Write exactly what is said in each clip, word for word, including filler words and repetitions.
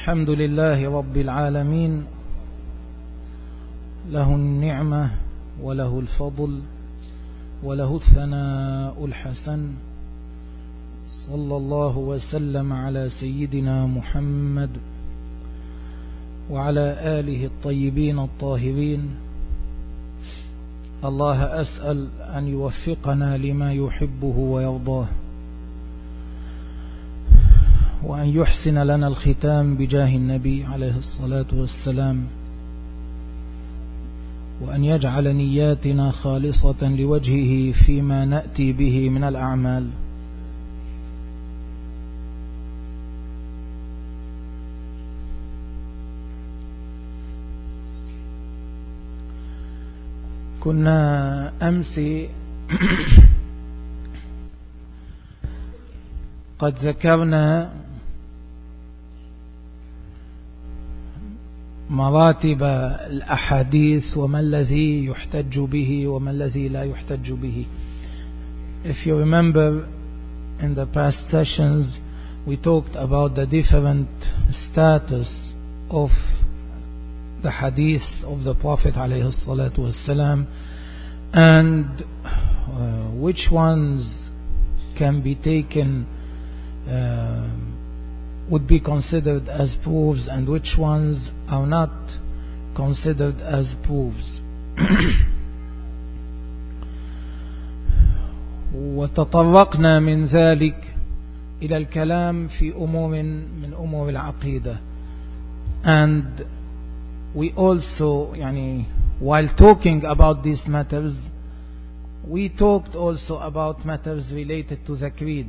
الحمد لله رب العالمين، له النعمة وله الفضل وله الثناء الحسن. صلى الله وسلم على سيدنا محمد وعلى آله الطيبين الطاهرين. الله أسأل أن يوفقنا لما يحبه ويرضاه، وأن يحسن لنا الختام بجاه النبي عليه الصلاة والسلام، وأن يجعل نياتنا خالصة لوجهه فيما نأتي به من الأعمال. كنا أمس قد ذكرنا مراتب الأحاديث وما الذي يحتج به وما الذي لا يحتج به. If you remember, in the past sessions we talked about the different status of the hadith of the Prophet alayhi salatu wassalam, and uh, which ones can be taken uh, would be considered as proofs and which ones are not considered as proofs. وتطرقنا من ذلك إلى الكلام في أمور من أمور العقيدة. And we also, يعني, while talking about these matters, we talked also about matters related to the creed.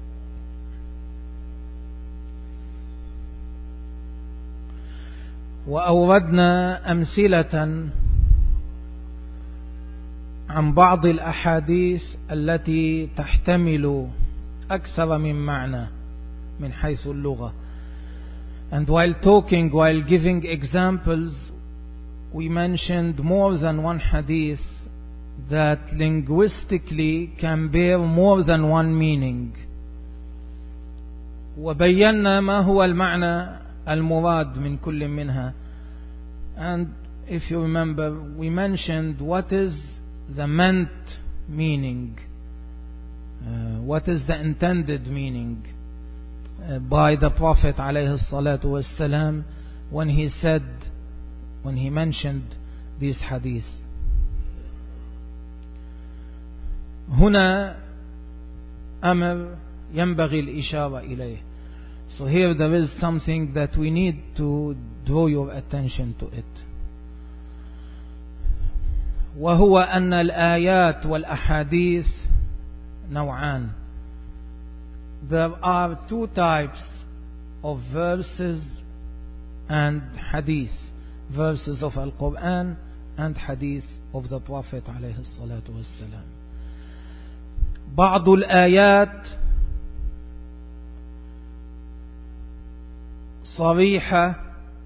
وأوردنا أمثلة عن بعض الأحاديث التي تحتمل أكثر من معنى من حيث اللغة. And while talking, while giving examples, we mentioned more than one hadith that linguistically can bear more than one meaning. وبينا ما هو المعنى المراد من كل منها. And if you remember, we mentioned what is the meant meaning, uh, what is the intended meaning uh, by the Prophet alayhi salatu wassalam when he said, when he mentioned these hadith. هنا أمر ينبغي الإشارة إليه. So here there is something that we need to draw your attention to it. وهو أن الآيات والأحاديث نوعان. There are two types of verses and hadith. Verses of Al-Quran and hadith of the Prophet عليه الصلاة والسلام. بعض الآيات صريحة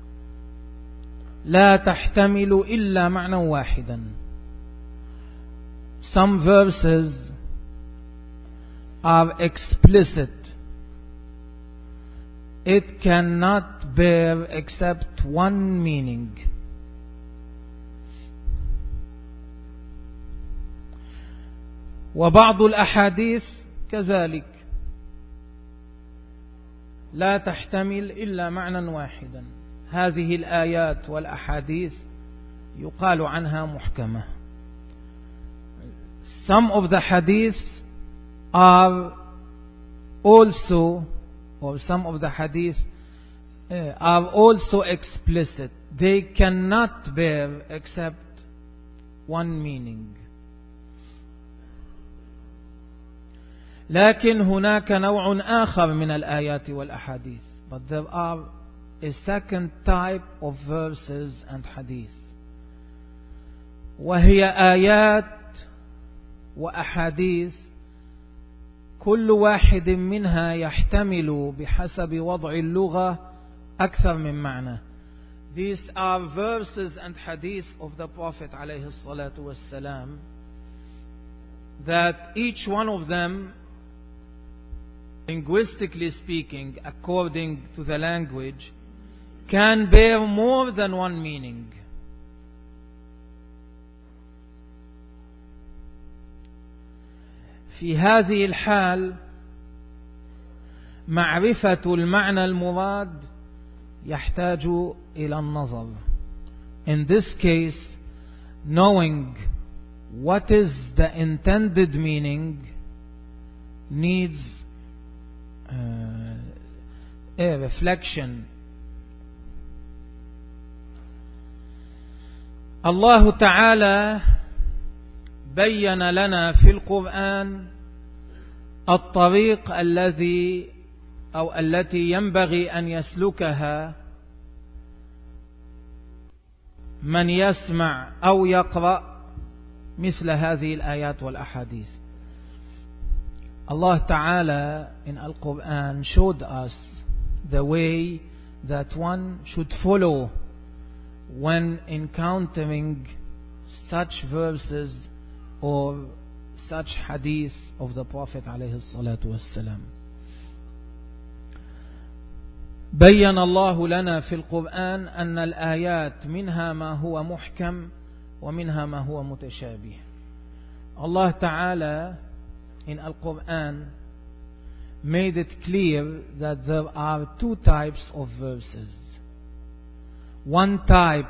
لا تحتمل إلا معنى واحدا. Some verses are explicit. It cannot bear except one meaning. وبعض الأحاديث كذلك لا تحتمل إلا معنى واحدا. هذه الآيات والأحاديث يقال عنها محكمة. Some of the hadith are also, or some of the hadith uh, are also explicit. They cannot bear except one meaning. لكن هناك نوع آخر من الآيات والأحاديث. But there are a second type of verses and hadith. وهي آيات وأحاديث كل واحد منها يحتمل بحسب وضع اللغة أكثر من معنى. These are verses and hadith of the Prophet عليه الصلاة والسلام that each one of them, linguistically speaking, according to the language, can bear more than one meaning. في هذه الحال معرفة المعنى المراد يحتاج إلى النظر. In this case, knowing what is the intended meaning needs uh, a reflection. الله تعالى بين لنا في القرآن الطريق الذي أو التي ينبغي أن يسلكها من يسمع أو يقرأ مثل هذه الآيات والأحاديث. Allah Ta'ala in Al-Quran showed us the way that one should follow when encountering such verses or such hadith of the Prophet alayhi salatu wassalam. بين الله لنا في القرآن أن الآيات منها ما هو محكم ومنها ما هو متشابه. Allah Ta'ala in Al-Quran made it clear that there are two types of verses. One type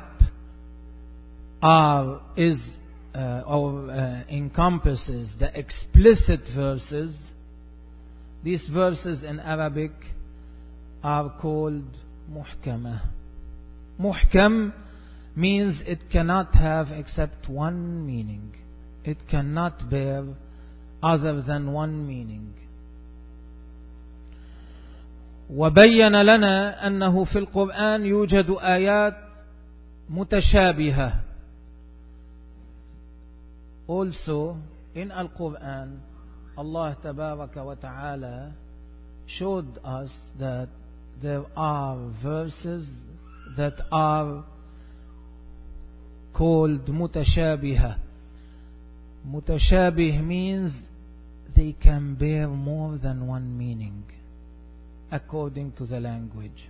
are, is uh, or uh, encompasses the explicit verses. These verses in Arabic are called muhkamah. Muhkam means it cannot have except one meaning. It cannot bear other than one meaning. وبين لنا أنه في القرآن يوجد آيات متشابهة. Also in Al-Quran, Allah Tabaraka wa Ta'ala showed us that there are verses that are called mutashabihah. Mutashabih means they can bear more than one meaning according to the language.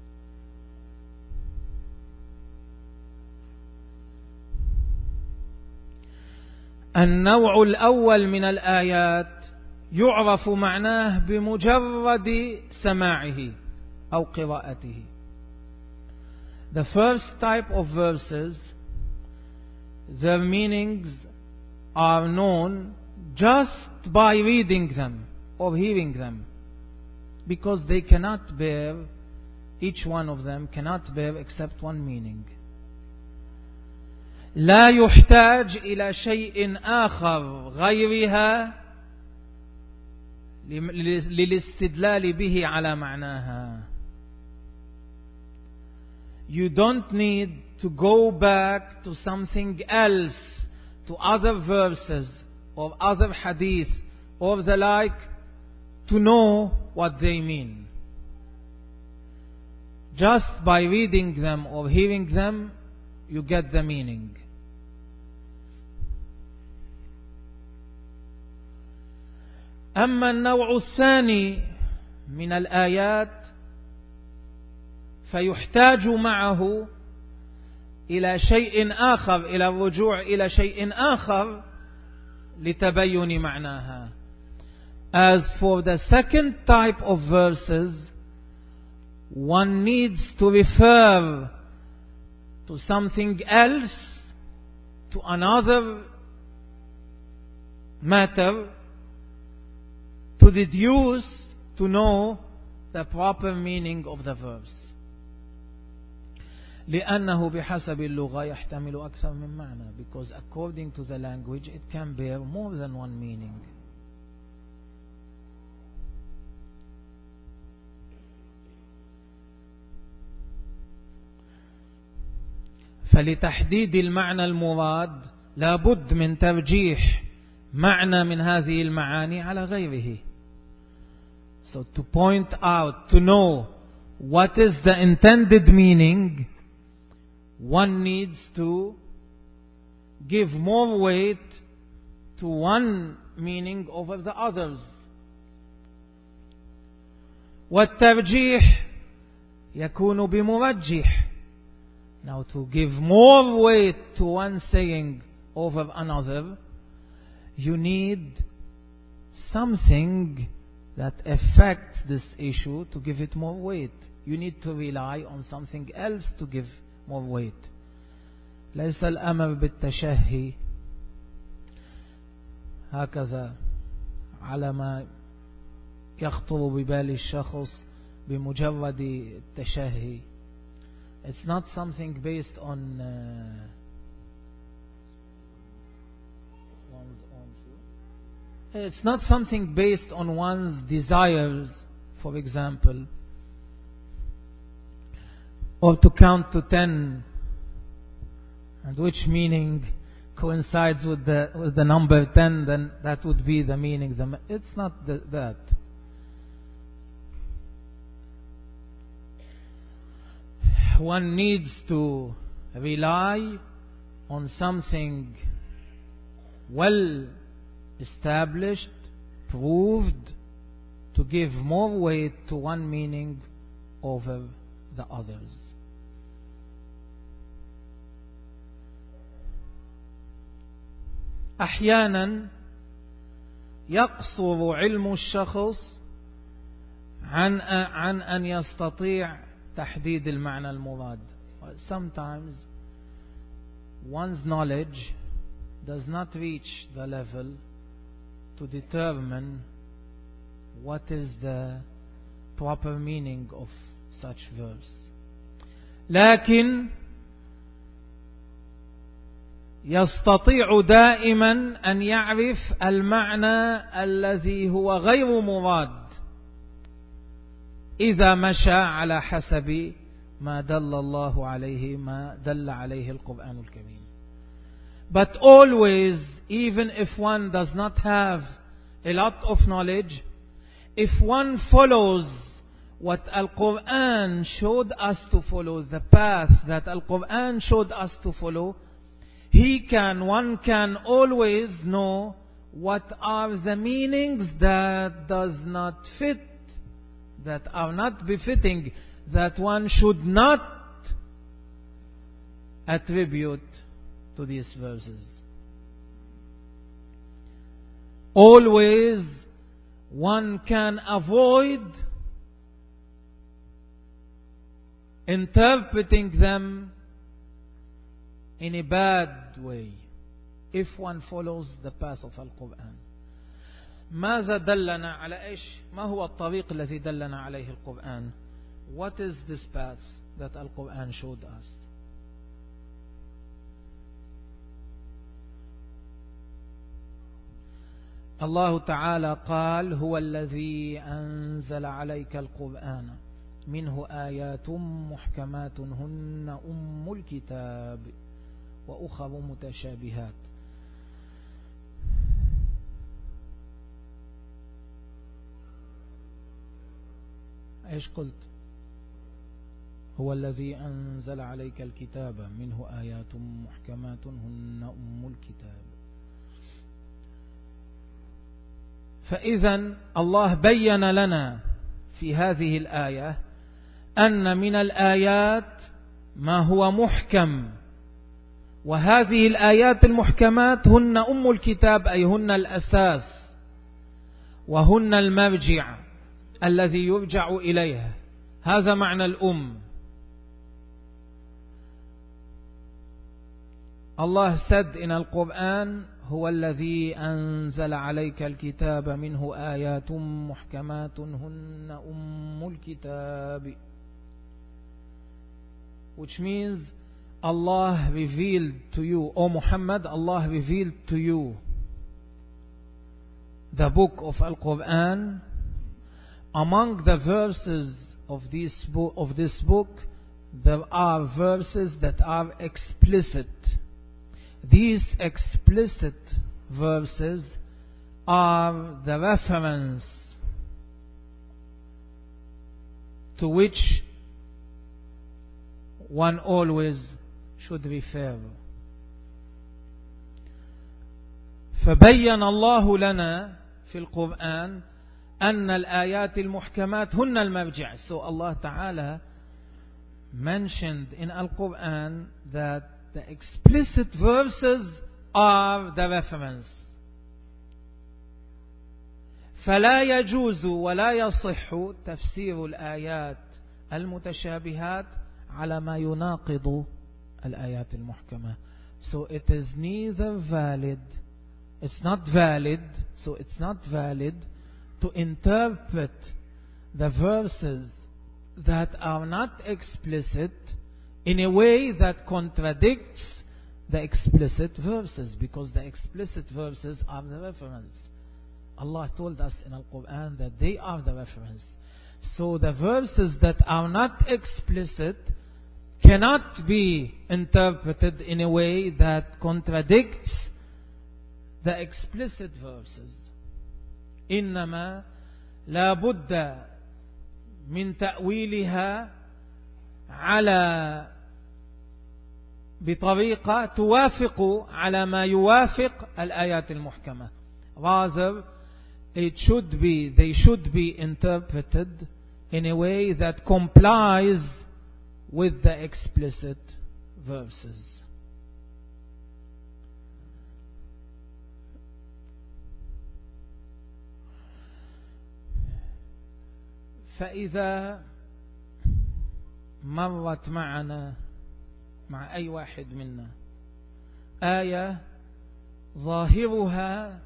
النوع الأول من الآيات يعرف معناه بمجرد سماعه أو قراءته. The first type of verses, their meanings are known just by reading them or hearing them, because they cannot bear, each one of them cannot bear except one meaning. لا يحتاج إلى شيء آخر غيرها للاستدلال به على معناها. You don't need to go back to something else, to other verses or other hadith or the like, to know what they mean. Just by reading them or hearing them, you get the meaning. أما النوع الثاني من الآيات فيحتاج معه إلى شيء آخر، إلى الرجوع إلى شيء آخر لتبين معناها. As for the second type of verses, one needs to refer to something else, to another matter, to deduce, to know the proper meaning of the verse. لأنه بحسب اللغة يحتمل أكثر من معنى, because according to the language it can bear more than one meaning. فلتحديد المعنى المراد لابد من ترجيح معنى من هذه المعاني على غيره. So to point out, to know what is the intended meaning, one needs to give more weight to one meaning over the others. والترجيح يكون بمرجح. Now to give more weight to one saying over another, you need something that affects this issue to give it more weight. You need to rely on something else to give more weight. ليس الأمر بالتشهي هكذا على ما يخطر ببال الشخص بمجرد التشهي. It's not something based on uh, one's own. It's not something based on one's desires, for example, or to count to ten, and which meaning coincides with the with the number ten, then that would be the meaning. It's not the, that. One needs to rely on something well established, proved, to give more weight to one meaning over the others. أحيانا يقصر علم الشخص عن عن أن يستطيع تحديد المعنى المراد. Sometimes one's knowledge does not reach the level to determine what is the proper meaning of such verse. لكن يستطيع دائما أن يعرف المعنى الذي هو غير مراد إذا مشى على حسب ما دل الله عليه ما دل عليه القرآن الكريم. But always, even if one does not have a lot of knowledge, if one follows what Al-Quran showed us to follow, the path that Al-Quran showed us to follow, he can, one can always know what are the meanings that does not fit, that are not befitting, that one should not attribute to these verses. Always one can avoid interpreting them in a bad way if one follows the path of Al-Quran. ماذا دلنا على إيش؟ ما هو الطريق الذي دلنا عليه القرآن? What is this path that Al-Quran showed us? الله تعالى قال: هو الذي أنزل عليك القرآن منه آيات محكمات هن أم الكتاب وأخر متشابهات. إيش قلت؟ هو الذي أنزل عليك الكتاب منه آيات محكمات هن أم الكتاب. فإذا الله بين لنا في هذه الآية أن من الآيات ما هو محكم، وهذه الآيات المحكمات هن أم الكتاب، أي هن الأساس وهن المرجع الذي يرجع إليها. هذا معنى الأم. Allah said in Al-Quran: هو الذي أنزل عليك الكتاب منه آيات محكمات هن أم الكتاب, which means Allah revealed to you, O Muhammad, Allah revealed to you the book of Al-Quran. Among the verses of this book, of this book, there are verses that are explicit. These explicit verses are the reference to which one always should refer. فبين الله لنا في القرآن أن الآيات المحكمات هن المرجع. So Allah Ta'ala mentioned in Al-Quran that the explicit verses are the reference. فلا يجوز ولا يصح تفسير الآيات المتشابهات على ما يناقض الآيات المحكمة. So it is neither valid, it's not valid, so it's not valid to interpret the verses that are not explicit in a way that contradicts the explicit verses, because the explicit verses are the reference. Allah told us in Al-Quran that they are the reference. So the verses that are not explicit cannot be interpreted in a way that contradicts the explicit verses. إنما لا بد من تأويلها على بطريقة توافق على ما يوافق الآيات المحكمة. Rather, it should be, they should be interpreted in a way that complies with the explicit verses. فإذا مرت معنا مع أي واحد منا آية ظاهرها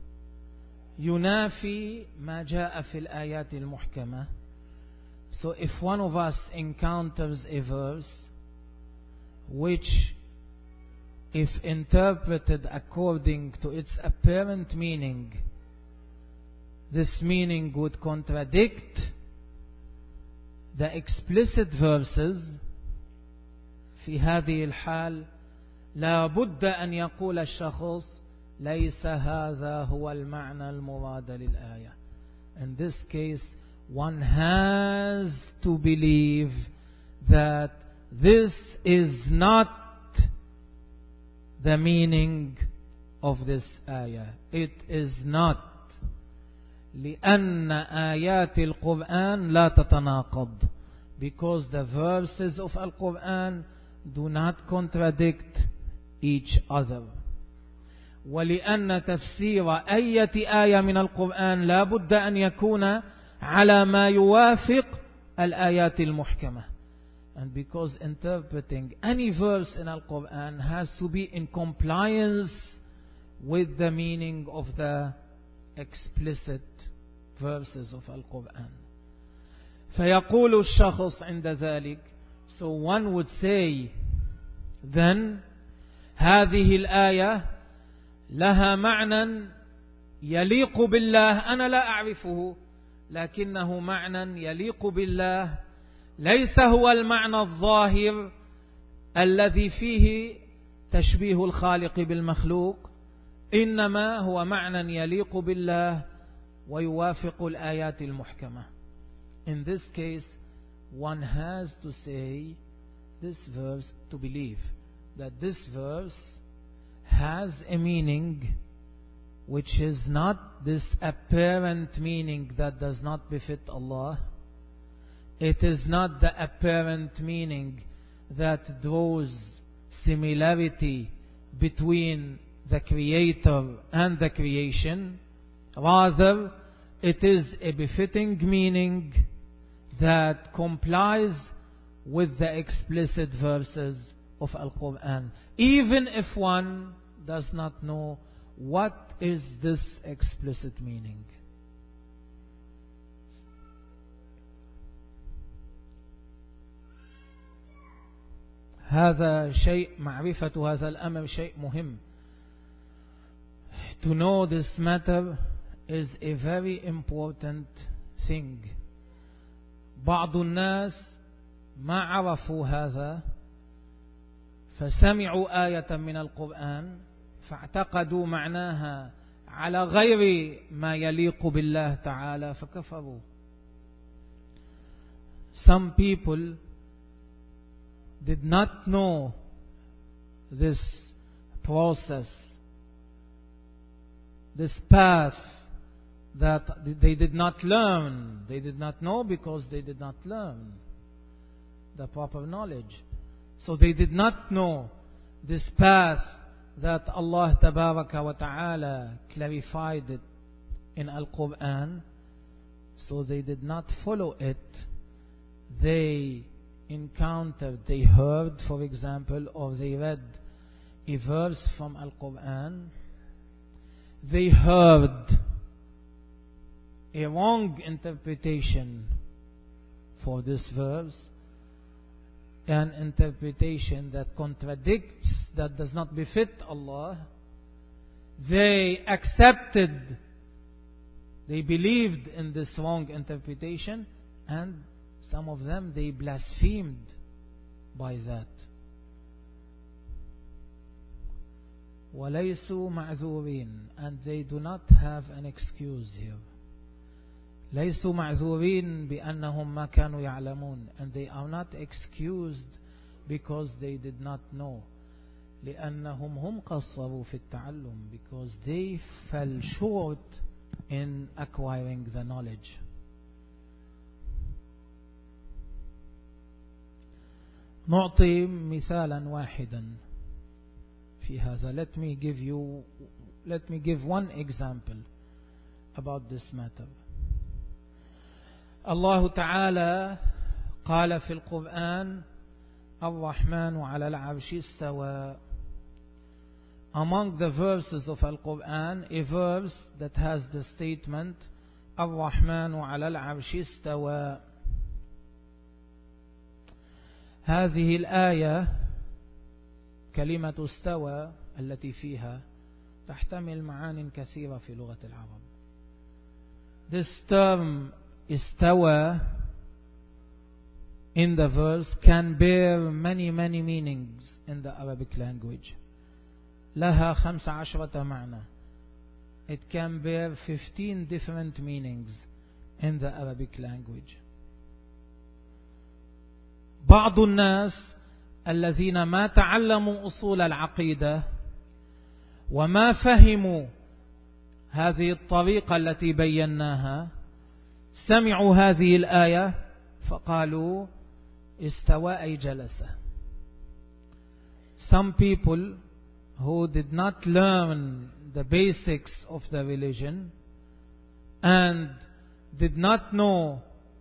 ينافي ما جاء في الآيات المحكمة. So if one of us encounters a verse which, if interpreted according to its apparent meaning, this meaning would contradict the explicit verses, في هذه الحال لا بد أن يقول الشخص ليس هذا هو المعنى المراد للآية. In this case, one has to believe that this is not the meaning of this ayah. It is not. لأن آيات القرآن لا تتناقض, because the verses of Al-Quran do not contradict each other. ولأن تفسير أية آية من القرآن لا بد أن يكون على ما يوافق الآيات المحكمة. And because interpreting any verse in Al-Quran has to be in compliance with the meaning of the explicit verses of Al-Quran. فيقول الشخص عند ذلك, so one would say then هذه الآية لها معنى يليق بالله أنا لا أعرفه, لكنه معنى يليق بالله ليس هو المعنى الظاهر الذي فيه تشبيه الخالق بالمخلوق, إنما هو معنى يليق بالله ويوافق الآيات المحكمة. In this case, one has to say this verse, to believe that this verse has a meaning which is not this apparent meaning that does not befit Allah. It is not the apparent meaning that draws similarity between the Creator and the creation. Rather, it is a befitting meaning that complies with the explicit verses of Al-Quran, even if one does not know what is this explicit meaning. هذا شيء, معرفة هذا الأمر شيء مهم. To know this matter is a very important thing. بعض الناس ما عرفوا هذا فسمعوا آية من القرآن فاعتقدوا معناها على غير ما يليق بالله تعالى فكفروا. Some people did not know this process, this path that they did not learn. They did not know because they did not learn. the proper knowledge. So they did not know this path that Allah Tabaraka wa Ta'ala clarified it in Al-Quran. So they did not follow it. They encountered, they heard, for example, or they read a verse from Al-Quran. They heard a wrong interpretation for this verse, an interpretation that contradicts, that does not befit Allah. They accepted, they believed in this wrong interpretation, and some of them, they blasphemed by that. وَلَيْسُوا مَعْذُورِينَ, and they do not have an excuse here. لَيْسُوا مَعْذُورِينَ بِأَنَّهُمْ مَا كَانُوا يَعْلَمُونَ, and they are not excused because they did not know. لأنهم هم قصروا في التعلم, because they fell short in acquiring the knowledge. نعطي مثالا واحدا في هذا. Let me give you, let me give one example about this matter. الله تعالى قال في القرآن الرحمن على العرش استوى. Among the verses of Al-Quran, a verse that has the statement الرحمن على العرش استوى. هذه الآية كلمة استوى التي فيها تحتمل معان كثيرة في لغة العرب. This term استوى in the verse can bear many many meanings in the Arabic language. لها خمس عشرة معنى. It can bear fifteen different meanings in the Arabic language. بعض الناس الذين ما تعلموا أصول العقيدة وما فهموا هذه الطريقة التي بيناها سمعوا هذه الآية فقالوا استوى أي جلس. Some people who did not learn the basics of the religion and did not know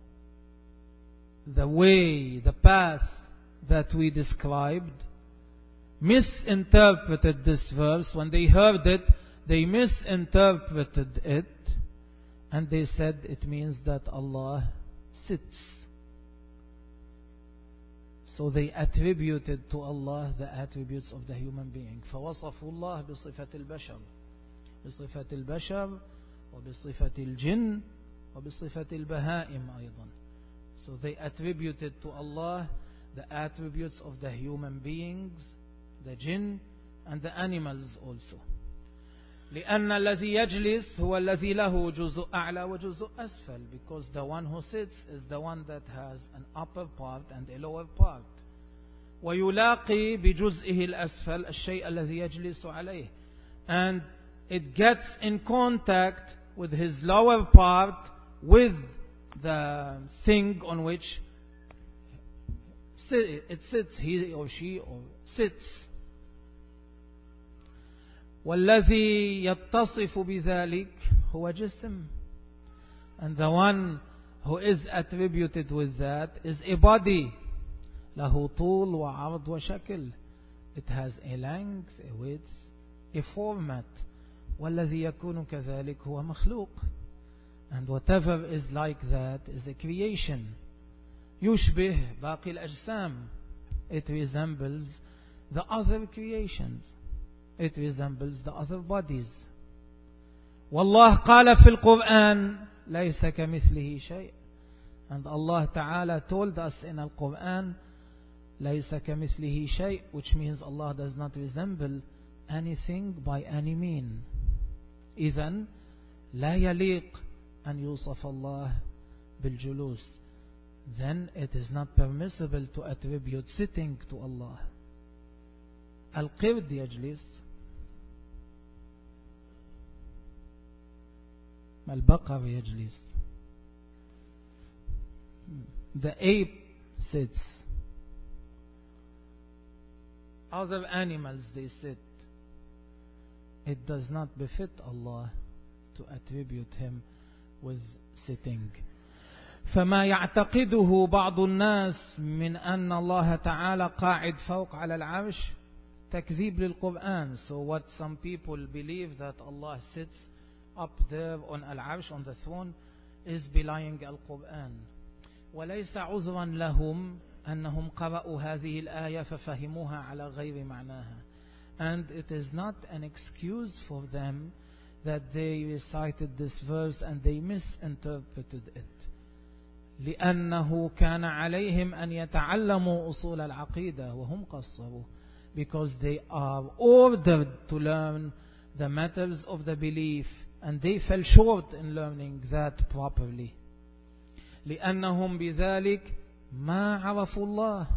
the way, the path that we described, misinterpreted this verse. When they heard it, they misinterpreted it, and they said it means that Allah sits. So they attributed to Allah the attributes of the human being. فوصفوا الله بصفة البشر بصفة البشر وبصفة الجن وبصفة البهائم أيضا. So they attributed to Allah the attributes of the human beings, the jinn, and the animals also. لأن الذي يجلس هو الذي له جزء أعلى وجزء أسفل, because the one who sits is the one that has an upper part and a lower part. ويلاقي بجزئه الأسفل الشيء الذي يجلس عليه, and it gets in contact with his lower part with the thing on which it sits, he or she or sits. والذي يتصف بذلك هو جسم, and the one who is attributed with that is a body. له طول وعرض وشكل. It has a length, a width, a format. والذي يكون كذلك هو مخلوق, and whatever is like that is a creation. يشبه باقي الأجسام. It resembles the other creations. It resembles the other bodies. والله قال في القرآن ليس كمثله شيء. And Allah Ta'ala told us in Al-Quran ليس كمثله شيء, which means Allah does not resemble anything by any mean. إذن لا يليق أن يوصف الله بالجلوس. Then it is not permissible to attribute sitting to Allah. القرد يجلس, البقر يجلس. The ape sits, other animals they sit. It does not befit Allah to attribute him with sitting. فما يعتقده بعض الناس من أن الله تعالى قاعد فوق على العرش تكذيب للقرآن. So what some people believe that Allah sits up there on al-arsh, on the throne, is belying al-Quran. وليس عذرا لهم أنهم قرأوا هذه الآية ففهموها على غير معناها. And it is not an excuse for them that they recited this verse and they misinterpreted it. لأنه كان عليهم أن يتعلموا أصول العقيدة وهم قصروا, because they are ordered to learn the matters of the belief and they fell short in learning that properly. لأنهم بذلك ما عرفوا الله.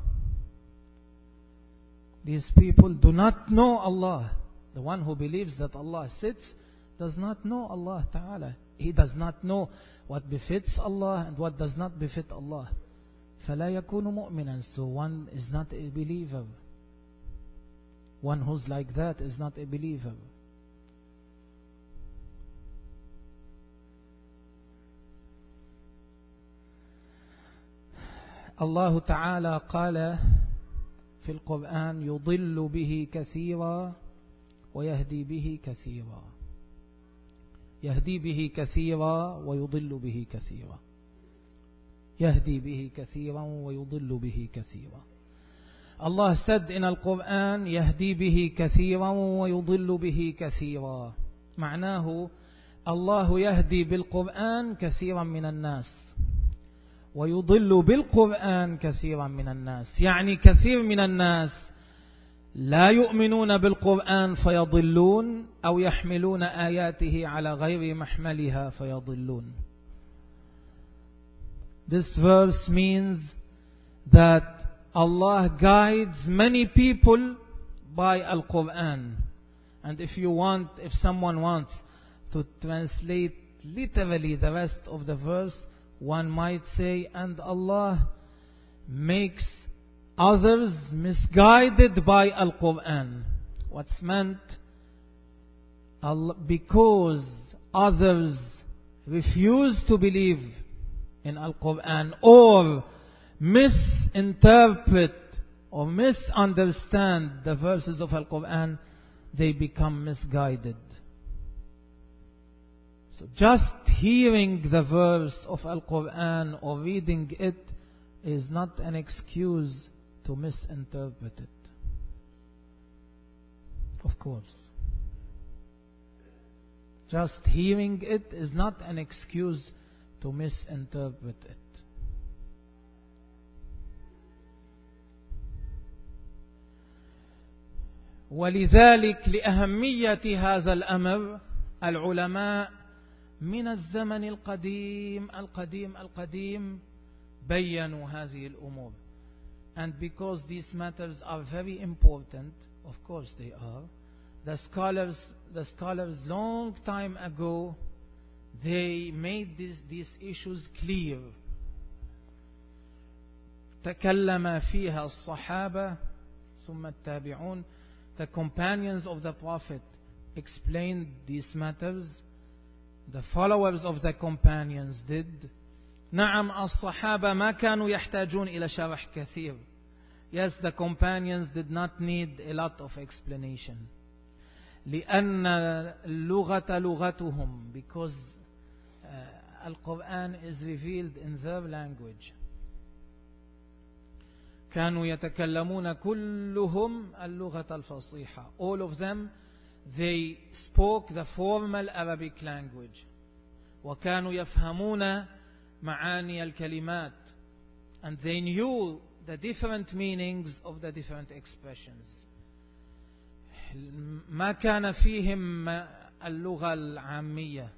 These people do not know Allah. The one who believes that Allah sits does not know Allah Ta'ala. He does not know what befits Allah and what does not befit Allah. فلا يكون مؤمنا. So one is not a believer. One who's like that is not a believer. Allah Ta'ala قال في القرآن يضل به كثيرا ويهدي به كثيرا. يهدي به كثيرا ويضل به كثيرا. يهدي به كثيرا ويضل به كثيرا. Allah said in Al-Quran يهدي به كثيرا ويضل به كثيرا. معناه الله يهدي بالقرآن كثيرا من الناس ويضل بالقرآن كثيرا من الناس. يعني كثير من الناس لا يؤمنون بالقرآن فيضلون أو يحملون آياته على غير محملها فيضلون. This verse means that Allah guides many people by Al-Quran. And if you want, if someone wants to translate literally the rest of the verse, one might say, and Allah makes others misguided by Al-Quran. What's meant? Allah, because others refuse to believe in Al-Quran or misinterpret or misunderstand the verses of Al-Quran, they become misguided. So just hearing the verse of Al-Quran or reading it is not an excuse to misinterpret it. Of course. Just hearing it is not an excuse to misinterpret it. ولذلك لأهمية هذا الأمر العلماء من الزمن القديم القديم القديم بيّنوا هذه الأمور. And because these matters are very important, of course they are, the scholars, the scholars long time ago, they made this, these issues clear. تكلم فيها الصحابة ثم التابعون. The companions of the Prophet explained these matters. The followers of the companions did. نعم الصحابة ما كانوا يحتاجون إلى شرح كثير. Yes, the companions did not need a lot of explanation. لأن اللغة لغتهم, because uh, Al-Quran is revealed in their language. كانوا يتكلمون كلهم اللغة الفصيحة. All of them, they spoke the formal Arabic language. وكانوا يفهمون معاني الكلمات. And they knew the different meanings of the different expressions. ما كان فيهم اللغة العامية.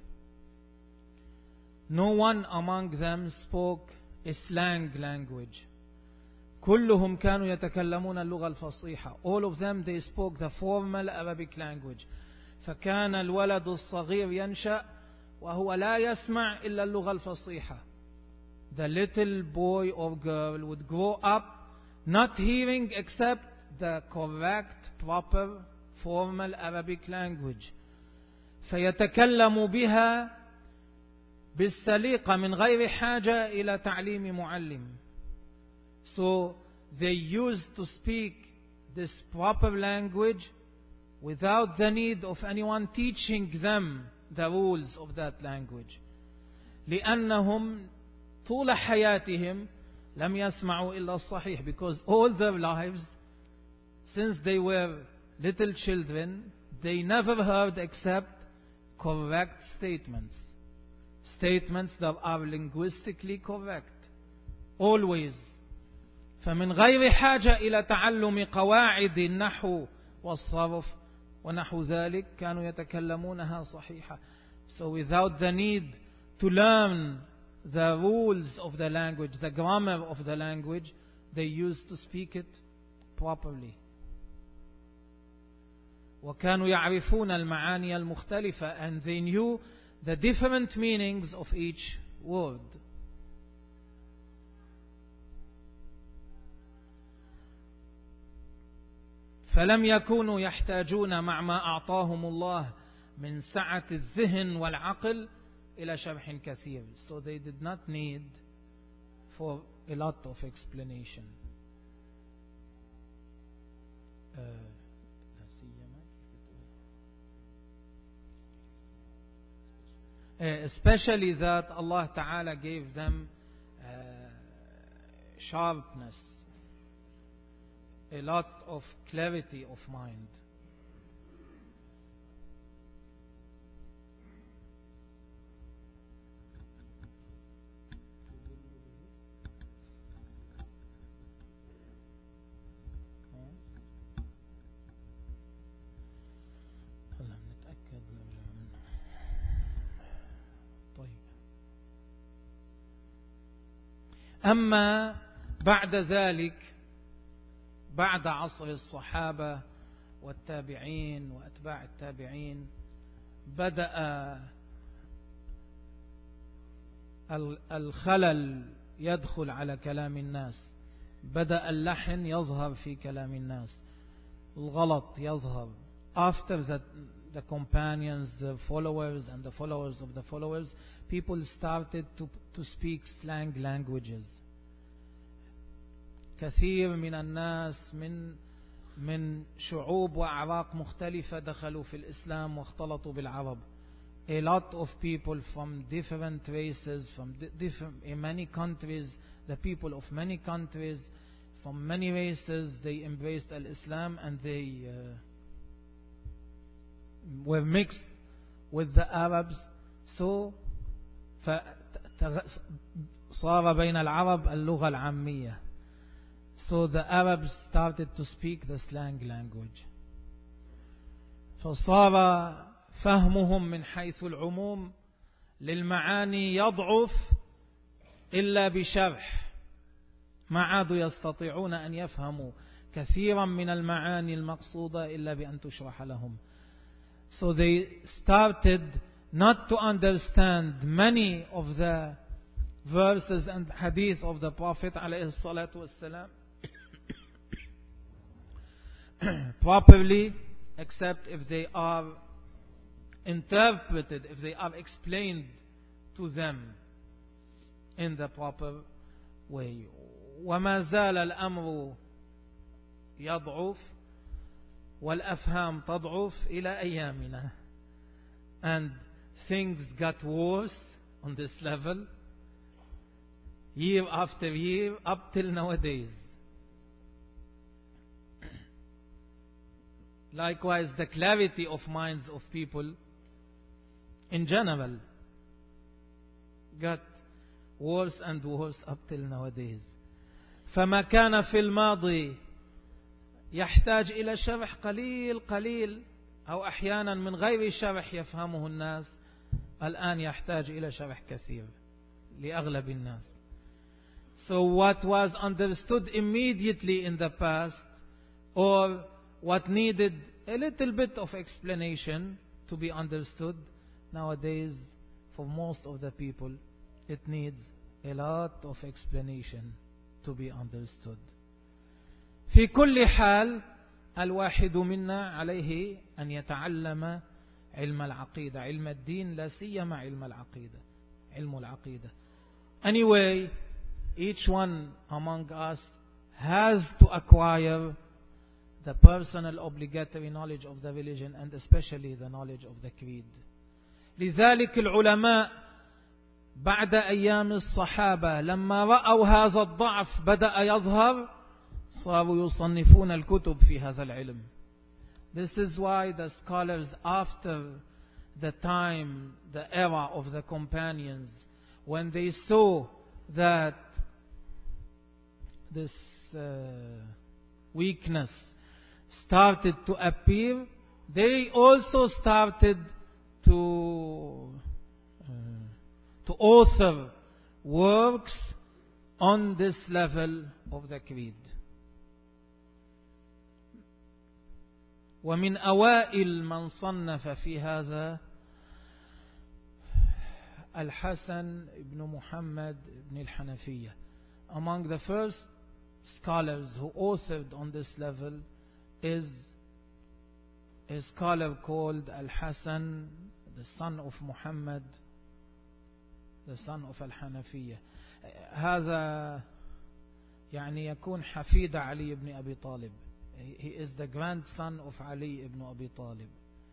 No one among them spoke a slang language. كلهم كانوا يتكلمون اللغة الفصيحة. All of them, they spoke the formal Arabic language. فكان الولد الصغير ينشأ وهو لا يسمع إلا اللغة الفصيحة. The little boy or girl would grow up not hearing except the correct, proper, formal Arabic language. فيتكلم بها بالسليقة من غير حاجة إلى تعليم معلم. So they used to speak this proper language without the need of anyone teaching them the rules of that language. لأنهم طول حياتهم لم يسمعوا إلا الصحيح, because all their lives, since they were little children, they never heard except correct statements. Statements that are linguistically correct. Always. فمن غير حاجة إلى تعلم قواعد النحو والصرف ونحو ذلك كانوا يتكلمونها صحيحة. So without the need to learn the rules of the language, the grammar of the language, they used to speak it properly. وكانوا يعرفون المعاني المختلفة, and they knew the different meanings of each word. فلم يكونوا يحتاجون مع ما أعطاهم الله من سعة الذهن والعقل إلى شرح كثير. So they did not need for a lot of explanation. Uh, especially that Allah Ta'ala gave them uh, sharpness, a lot of clarity of mind. أما بعد ذلك، بعد عصر الصحابة والتابعين وأتباع التابعين، بدأ الخلل يدخل على كلام الناس، بدأ اللحن يظهر في كلام الناس، الغلط يظهر. After that, the companions, the followers and the followers of the followers, people started to, to speak slang languages. كثير من الناس من من شعوب وأعراق مختلفة دخلوا في الإسلام واختلطوا بالعرب. A lot of people from different races, from different, in many countries, the people of many countries, from many races, they embraced al-Islam and they uh, were mixed with the Arabs. So صار بين العرب اللغة العامية. So the Arabs started to speak the slang language. فصار فهمهم من حيث العموم للمعاني يضعف إلا بشرح، ما عادوا يستطيعون أن يفهموا كثيرا من المعاني المقصودة إلا بأن تشرح لهم. So they started not to understand many of the verses and hadith of the Prophet عليه الصلاة والسلام properly, except if they are interpreted, if they are explained to them in the proper way. وما زال الأمر يضعف والأفهام تضعف إلى أيامنا. And things got worse on this level year after year up till nowadays. Likewise, the clarity of minds of people in general got worse and worse up till nowadays. فما كان في الماضي يحتاج إلى شرح قليل قليل أو أحيانا من غير شرح يفهمه الناس، الآن يحتاج إلى شرح كثير لأغلب الناس. So what was understood immediately in the past, or what needed a little bit of explanation to be understood, nowadays for most of the people it needs a lot of explanation to be understood. في كل حال الواحد منا عليه أن يتعلم علم العقيدة، علم الدين، لا سيما علم العقيدة، علم العقيدة. Anyway, each one among us has to acquire the personal obligatory knowledge of the religion, and especially the knowledge of the creed. لذلك العلماء بعد أيام الصحابة لما رأوا هذا الضعف بدأ يظهر، صاروا يصنفون الكتب في هذا العلم. This is why the scholars after the time, the era of the companions, when they saw that this uh, weakness started to appear, they also started to uh, to author works on this level of the creed. ومن أوائل من صنف في هذا الحسن بن محمد بن الحنفية. Among the first scholars who authored on this level is a scholar called Al-Hasan, the son of Muhammad, the son of Al-Hanafiya. هذا يعني يكون حفيد علي بن أبي طالب. He is the grandson of Ali ibn Abi Talib.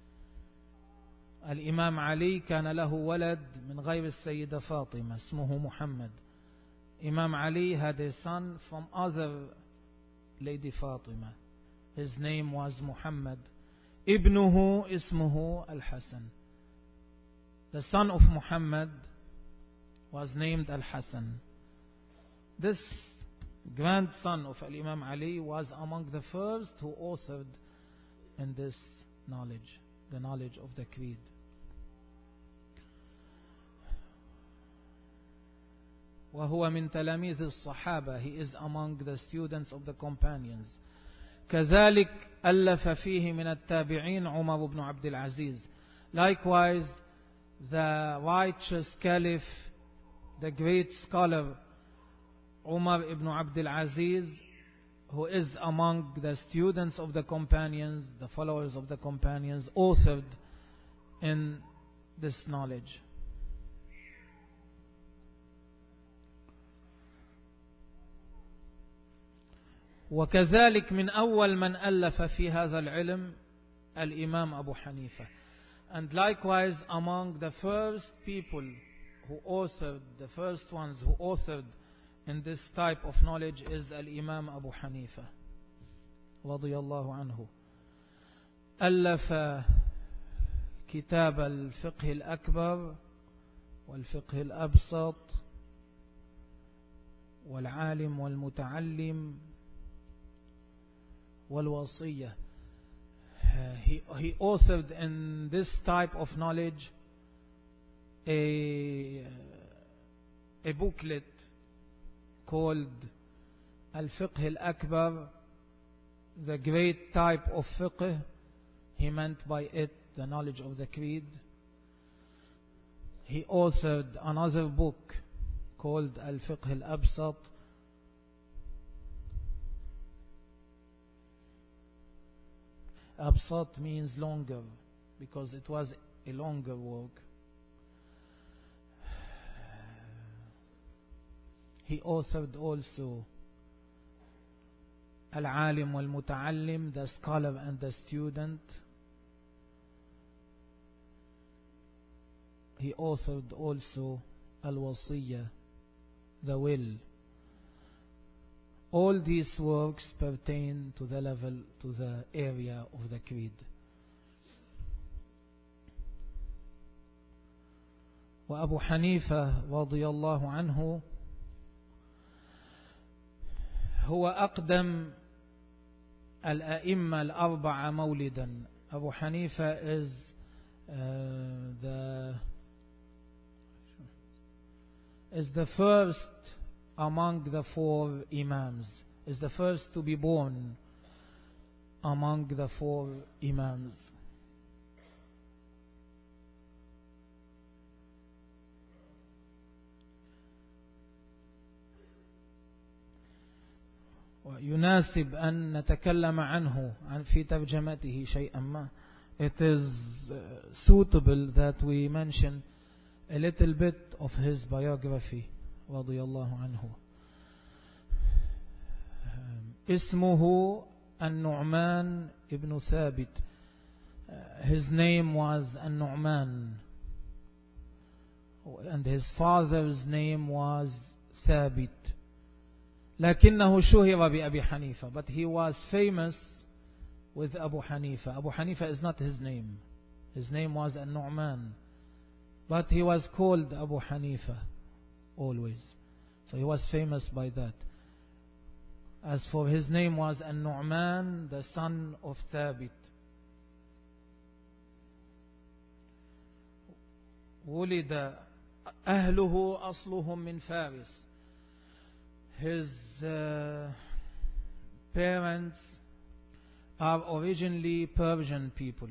الإمام علي كان له ولد من غير السيدة فاطمة اسمه محمد. Imam Ali had a son from other Lady Fatima. His name was Muhammad. Ibnuhu ismuhu Al-Hasan. The son of Muhammad was named Al-Hasan. This grandson of Imam Ali was among the first who authored in this knowledge, the knowledge of the creed. وهو من تلاميذ الصحابة. He is among the students of the companions. كذلك ألف فيه من التابعين عمر بن عبد العزيز. Likewise, the righteous caliph, the great scholar Umar ibn Abdul Aziz, who is among the students of the companions, the followers of the companions, authored in this knowledge. وكذلك من أول من ألف في هذا العلم الإمام أبو حنيفة. And likewise among the first people who authored, the first ones who authored in this type of knowledge is Al-Imam Abu Hanifa رضي الله عنه. ألف كتاب الفقه الأكبر والفقه الأبسط والعالم والمتعلم والوصية. He, he authored in this type of knowledge a, a booklet called Al-Fiqh Al-Akbar, the great type of fiqh. He meant by it the knowledge of the creed. He authored another book called Al-Fiqh Al-Absat. Absat means longer because it was a longer work. He authored also Al-Alim wal-Muta'allim, the scholar and the student. He authored also Al-Wasiyya, the will. All these works pertain to the level, to the area of the creed. وأبو حنيفة رضي الله عنه هو أقدم الأئمة الأربعة مولدا. Abu Hanifa is uh, the is the first among the four imams, is the first to be born among the four imams. يناسب أن نتكلم عنه في ترجمته شيئا ما. It is suitable that we mention a little bit of his biography رضي الله عنه. اسمه النعمان ابن ثابت. His name was النعمان and his father's name was ثابت. لكنه شهر بأبي حنيفة, but he was famous with Abu Hanifa. Abu Hanifa is not his name. His name was النعمان, but he was called Abu Hanifa always. So he was famous by that. As for his name was النعمان, the son of Thabit. ولد أهله أصلهم من فارس. His uh, parents are originally Persian people,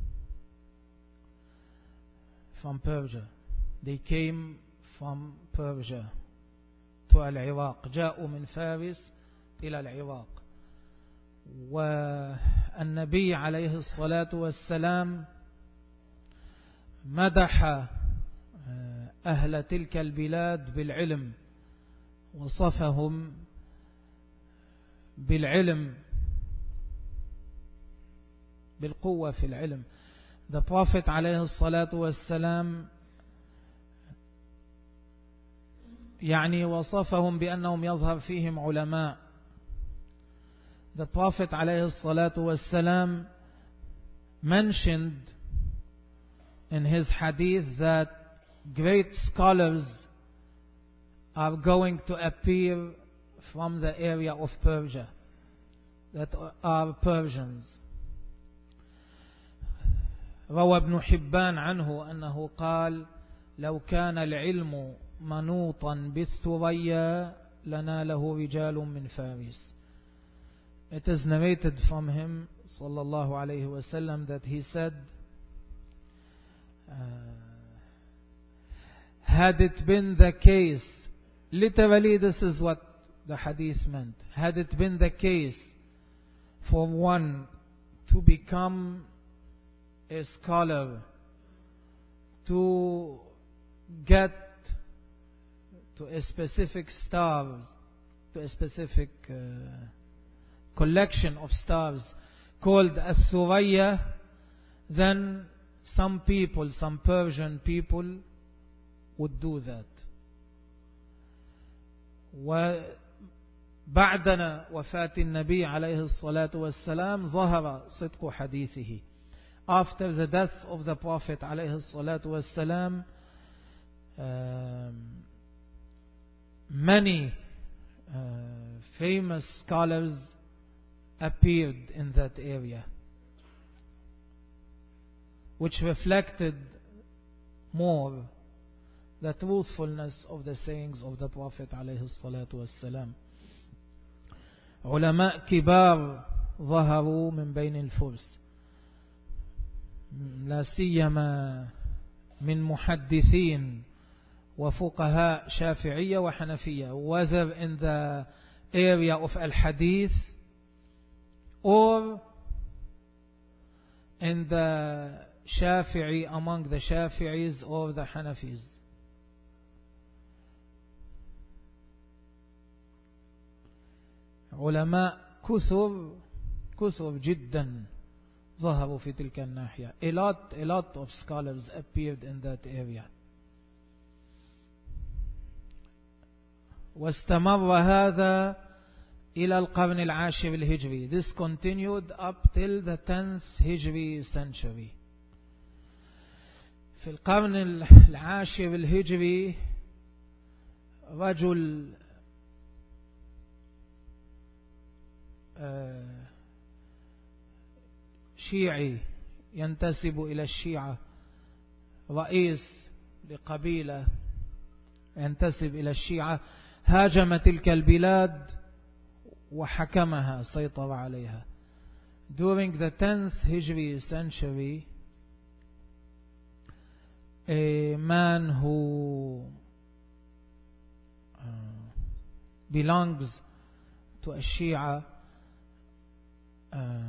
from Persia. They came from Persia to العراق. جاءوا من فارس إلى العراق. والنبي عليه الصلاة والسلام مدح أهل تلك البلاد بالعلم, وصفهم بالعلم, بالقوة في العلم. The Prophet عليه الصلاة والسلام يعني وصفهم بأنهم يظهر فيهم علماء. The Prophet عليه الصلاة والسلام mentioned in his hadith that great scholars are going to appear from the area of Persia, that are Persians. روى ابن حبان عنه أنه قال: لو كان العلم منوطا بالثريا لناله رجال من فارس. It is narrated from him صلى الله عليه وسلم that he said, uh, had it been the case, literally this is what the hadith meant, had it been the case for one to become a scholar, to get to a specific stars, to a specific uh, collection of stars called As-Suraya, then some people, some Persian people would do that. وبعدنا وفاة النبي عليه الصلاة والسلام ظهر صدق حديثه. After the death of the Prophet عليه الصلاة والسلام, um, many uh, famous scholars appeared in that area, which reflected more the truthfulness of the sayings of the Prophet عليه الصلاة والسلام. علماء كبار ظهروا من بين الفرس, لا سيما من محدثين وفقهاء شافعية وحنفية, whether in the area of al-hadith or in the Shafi'i, among the Shafi'is or the Hanafis. علماء كثر كثر جدا ظهروا في تلك الناحية. A lot, a lot of scholars appeared in that area. واستمر هذا إلى القرن العاشر الهجري. This continued up till the tenth Hijri century. في القرن العاشر الهجري رجل شيعي ينتسب إلى الشيعة, رئيس لقبيلة ينتسب إلى الشيعة, هاجم تلك البلاد وحكمها, سيطر عليها. During the tenth Hijri century, a man who uh, belongs to a Shia uh,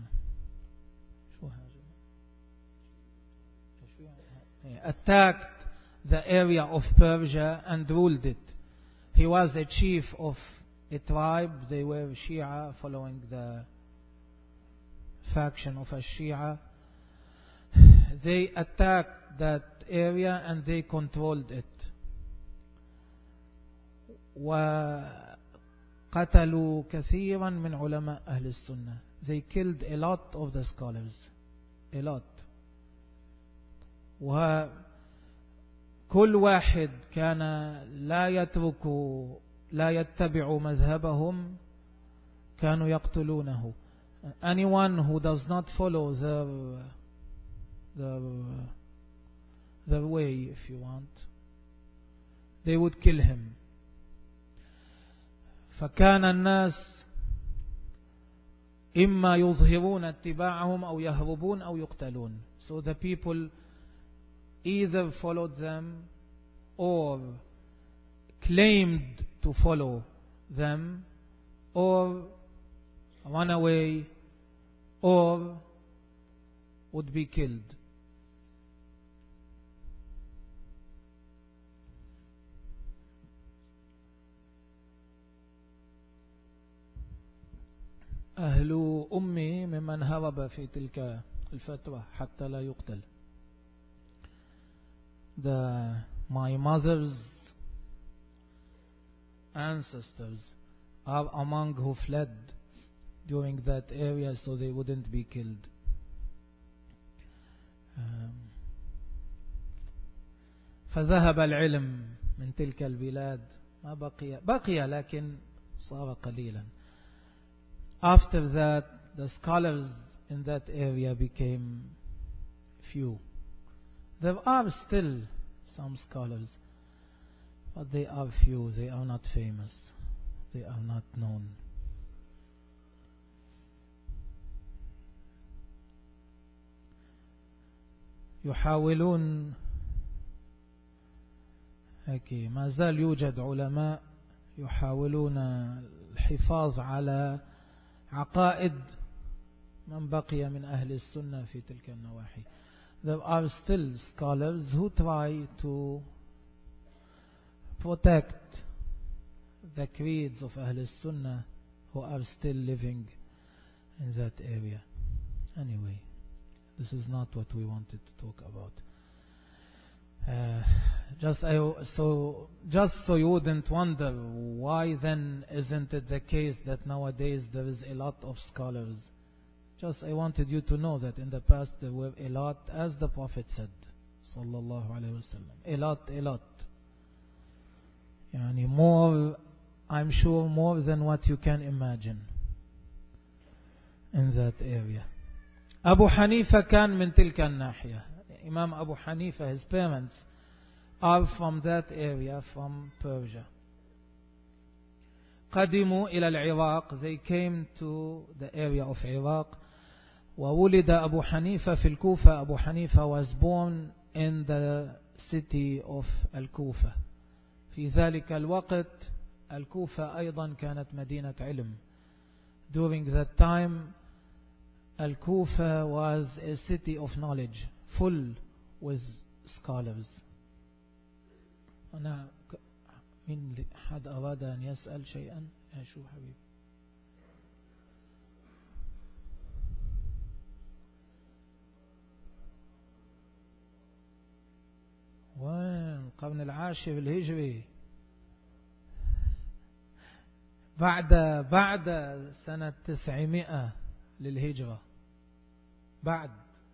attacked the area of Persia and ruled it. He was a chief of a tribe. They were Shia, following the faction of a Shia. They attacked that area and they controlled it. وقتلوا كثيرا من علماء أهل السنة. They killed a lot of the scholars. A lot. وكل واحد كان لا يترك لا يتبع مذهبهم كانوا يقتلونه. Anyone who does not follow their their their way, if you want, they would kill him. فكان الناس إما يظهرون اتباعهم أو يهربون أو يقتلون. So the people either followed them or claimed to follow them or run away or would be killed. أهل أمي ممن هرب في تلك الفترة حتى لا يقتل. The, my mother's ancestors are among who fled during that area so they wouldn't be killed. فذهب العلم من تلك البلاد. ما بقي بقي لكن صار قليلا. After that, the scholars in that area became few. There are still some scholars, but they are few. They are not famous. They are not known. يحاولون هيك ما زال يوجد علماء يحاولون الحفاظ على عقائد من بقي من أهل السنة في تلك النواحي. There are still scholars who try to protect the creeds of Ahl al-Sunnah who are still living in that area. Anyway, this is not what we wanted to talk about. Uh, just I, so just so you wouldn't wonder why then isn't it the case that nowadays there is a lot of scholars. Just I wanted you to know that in the past there were a lot, as the Prophet said, sallallahu alaihi wasallam, a lot, a lot. Yani more, I'm sure more than what you can imagine in that area. Abu Hanifa كان من تلك الناحية. Imam Abu Hanifa, his parents are from that area, from Persia. قدموا إلى العراق. They came to the area of Iraq. وولد أبو حنيفة في الكوفة. Abu Hanifa was born in the city of الكوفة. في ذلك الوقت الكوفة أيضا كانت مدينة علم. During that time الكوفة was a city of knowledge, full with scholars. أنا من حد أراد أن يسأل شيئا؟ شو حبيب؟ وين القرن العاشر الهجري؟ بعد بعد سنة تسعمائة للهجرة. بعد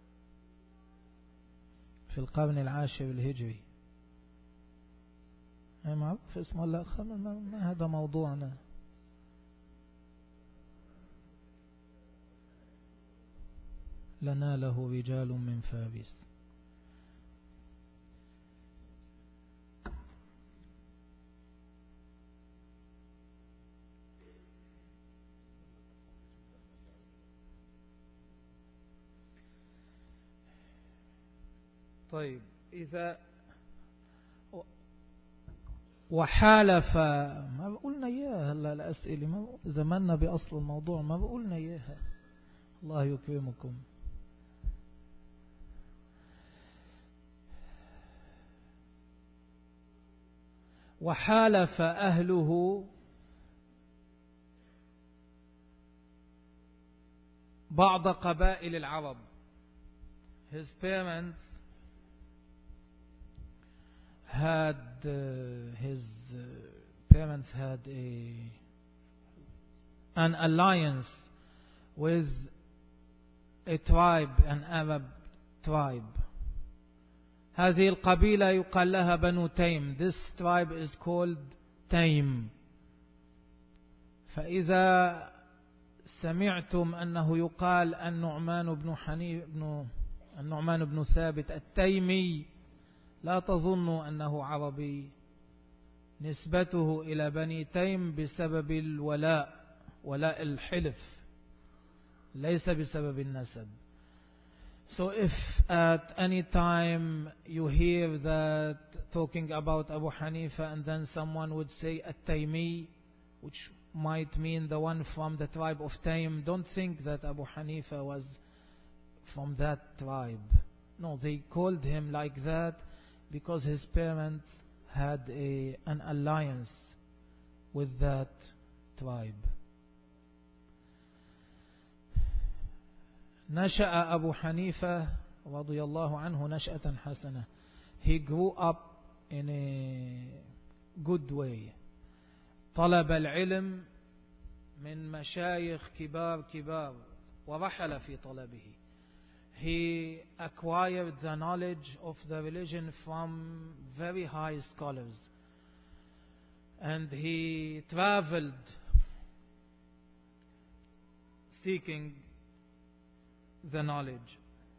في القرن العاشر الهجري. ما معروف اسمه الله. ما هذا موضوعنا. لنا له رجال من فارس. طيب إذا وحالف، ما بقولنا إياها هلا الأسئلة، ما زماننا بأصل الموضوع، ما بقولنا إياها. الله يكرمكم. وحالف أهله بعض قبائل العرب. His parents had uh, his uh, parents had a an alliance with a tribe, an Arab tribe. هذه القبيلة يقال لها بنو تيم. This tribe is called تيم. فإذا سمعتم أنه يقال النعمان بن حنيف بن النعمان بن ثابت التيمي، لا تظنوا أنه عربي. نسبته إلى بني تيم بسبب الولاء، ولاء الحلف، ليس بسبب النسب. So if at any time you hear that talking about Abu Hanifa and then someone would say At-Taymi, which might mean the one from the tribe of Taym, don't think that Abu Hanifa was from that tribe. No, they called him like that because his parents had a, an alliance with that tribe. نشأ أبو حنيفة رضي الله عنه نشأة حسنة. He grew up in a good way. طلب العلم من مشايخ كبار كبار ورحل في طلبه. He acquired the knowledge of the religion from very high scholars, and he traveled seeking the knowledge.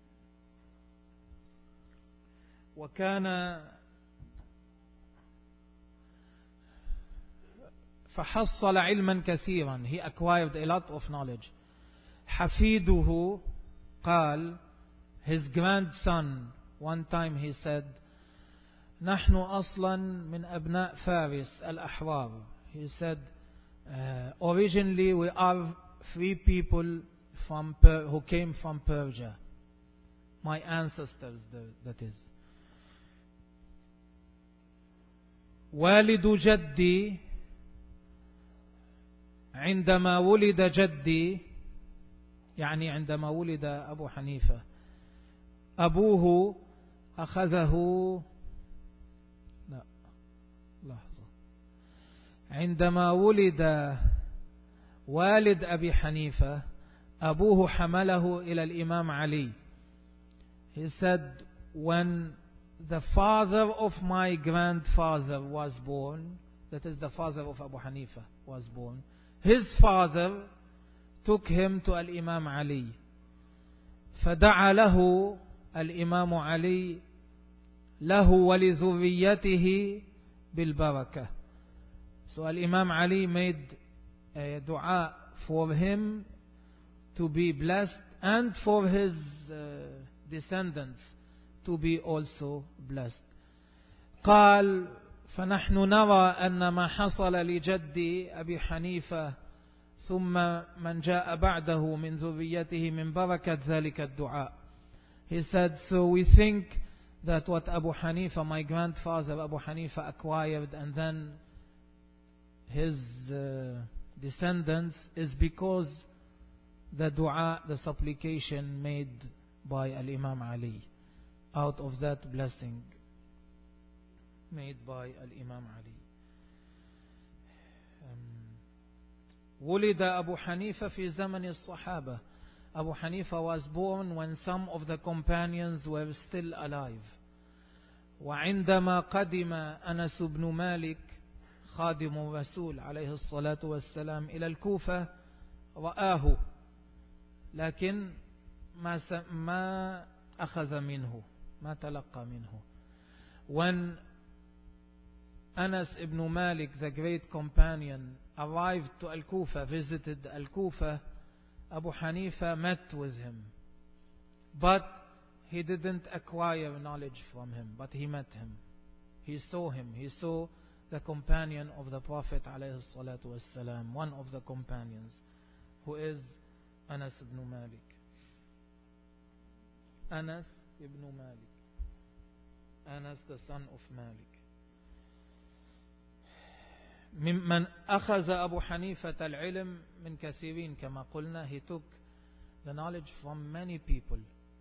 وكان فحصل علما كثيرا. He acquired a lot of knowledge. حفيده قال, his grandson, one time he said, نحن أصلا من أبناء فارس الأحرار. He said, uh, originally we are free people from per- who came from Persia. My ancestors, that is. والد جدي, عندما ولد جدي, يعني عندما ولد أبو حنيفة, أبوه أخذه, لا لحظة, عندما ولد والد أبي حنيفة, أبوه حمله إلى الإمام علي. He said, when the father of my grandfather was born, that is the father of Abu Hanifa was born, his father took him to Al-Imam Ali. فدعا له الإمام علي له ولذريته بالبركة. So Al-Imam Ali made a dua for him to be blessed and for his uh, descendants to be also blessed. قال فنحن نرى أن ما حصل لجدي أبي حنيفة ثم من جاء بعده من ذريته من بركة ذلك الدعاء. He said, so we think that what Abu Hanifa, my grandfather Abu Hanifa, acquired and then his uh, descendants is because the dua, the supplication made by Al-Imam Ali, out of that blessing made by Al-Imam Ali. um, ولد أبو حنيفة في زمن الصحابة. Abu Hanifa was born when some of the companions were still alive. وعندما قدم أنس بن مالك خادم الرسول عليه الصلاة والسلام إلى الكوفة رآه, لكن ما ما أخذ منه, ما تلقى منه. When Anas ibn Malik, the great companion, arrived to Al-Kufa, visited Al-Kufa, Abu Hanifa met with him, but he didn't acquire knowledge from him, but he met him. He saw him. He saw the companion of the Prophet alayhi salatu wassalam, one of the companions, who is Anas ibn Malik. Anas ibn Malik. Anas, the son of Malik. ممن أخذ أبو حنيفة العلم من كثيرين كما قلنا. He took the knowledge from many people.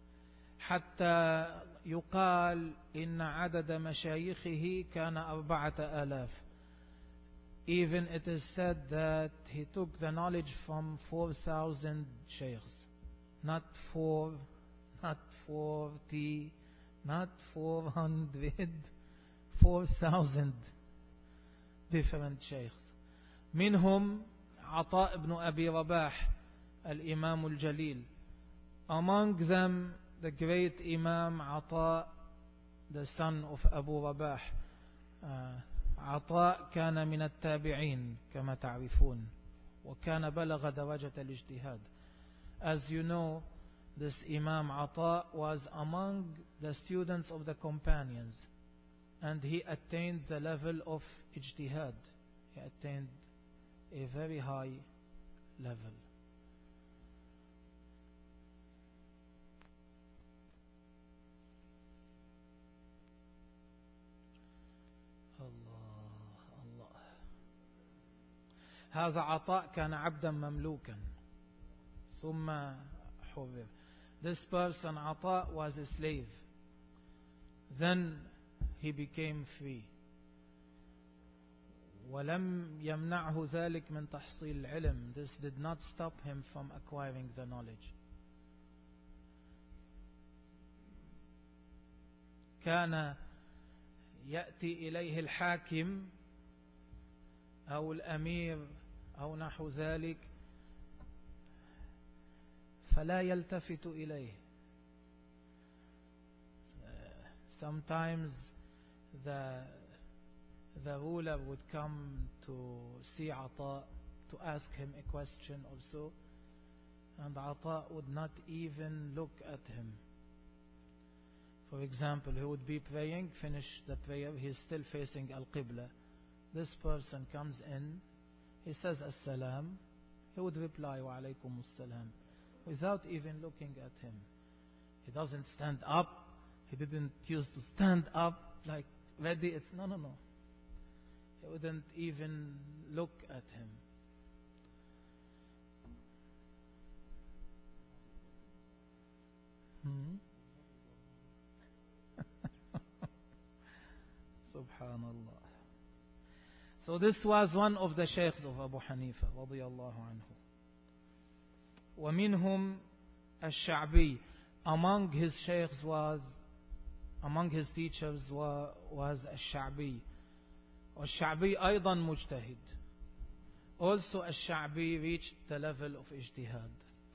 حتى يقال إن عدد مشايخه كان أربعة آلاف. Even it is said that he took the knowledge from four thousand shaykhs. Not four, not forty, not four hundred, four thousand different shaykhs. منهم عطاء بن أبي رباح الإمام الجليل. Among them the great Imam Ata, the son of Abu Rabah. uh, عطاء كان من التابعين كما تعرفون وكان بلغ درجة الاجتهاد. As you know, this Imam Ata was among the students of the companions, and he attained the level of ijtihad. He attained a very high level. الله الله. هذا عطاء كان عبدا مملوكا ثم حرر. This person عطاء was a slave, then he became free. ولم يمنعه ذلك من تحصيل العلم. This did not stop him from acquiring the knowledge. كان يأتي إليه الحاكم أو الأمير أو نحو ذلك فلا يلتفت إليه. Sometimes the the ruler would come to see Ata to ask him a question or so, and Ata would not even look at him. For example, he would be praying, finish the prayer, he is still facing Al-Qibla. This person comes in, he says As-salam, he would reply Wa alaykum as-salam without even looking at him. He doesn't stand up, he didn't use to stand up like ready. It's no, no, no. He wouldn't even look at him. Hmm? Subhanallah. So this was one of the shaykhs of Abu Hanifa radiyallahu anhu. ومنهم الشعبي. Among his shaykhs was, among his teachers was, was الشعبي. والشعبي أيضا مجتهد. Also الشعبي reached the level of ijtihad.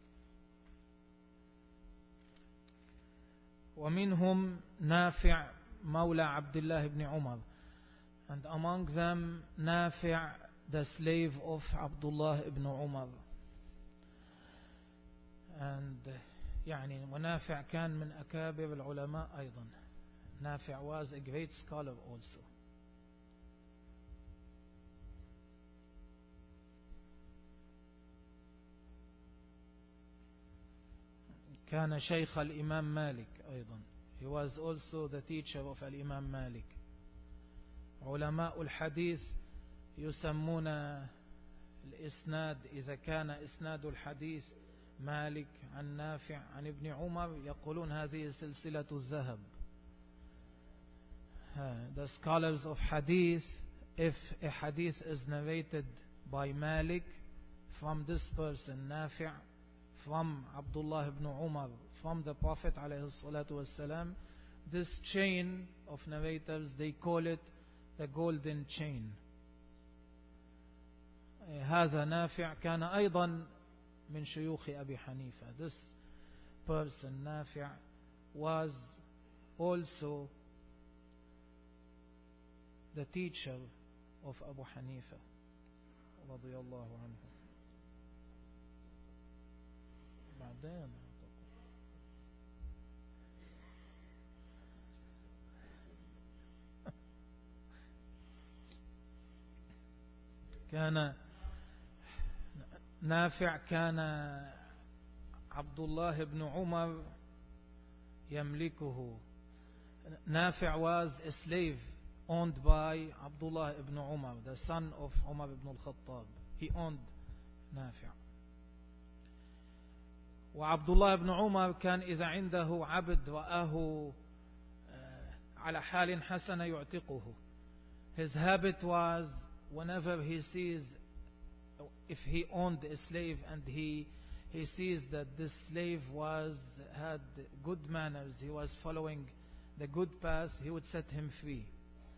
ومنهم نافع مولى عبد الله بن عمر. And among them نافع, the slave of Abdullah ibn Umar. And يعني ونافع كان من أكابر العلماء أيضا. نافع was a great scholar also. كان شيخ الإمام مالك أيضا. He was also the teacher of الإمام مالك. علماء الحديث يسمون الإسناد إذا كان إسناد الحديث مالك عن نافع عن ابن عمر يقولون هذه سلسلة الذهب. The scholars of hadith, if a hadith is narrated by Malik from this person Nafi' from Abdullah ibn Umar from the Prophet alayhi salatu wassalam, this chain of narrators, they call it the golden chain. هذا نافع كان أيضا من شيوخ أبي حنيفة. This person نافع was also the teacher of Abu Hanifa رضي الله عنه. بعدين كان نافع كان عبد الله بن عمر يملكه. Nafi' was a slave owned by Abdullah ibn Umar, the son of Umar ibn al-Khattab. He owned Nafi'. وعبد الله بن عمر كان إذا عنده عبد رآه على حال حسنة يعتقه. His habit was, whenever he sees, if he owned a slave and he he sees that this slave was had good manners, he was following the good path, he would set him free.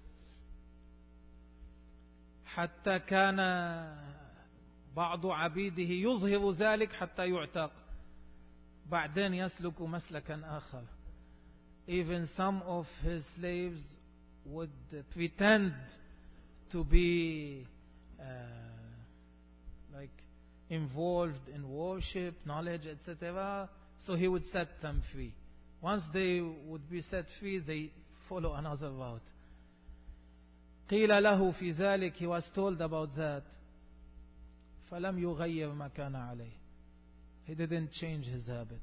حتى كان بعض عبيده يظهر ذلك حتى يعتق. بعدين يسلك مسلكا آخر. Even some of his slaves would pretend to be uh, like involved in worship, knowledge, et cetera. So he would set them free. Once they would be set free, they follow another route. قيل له في ذلك, he was told about that. فلم يغير ما كان عليه. He didn't change his habit.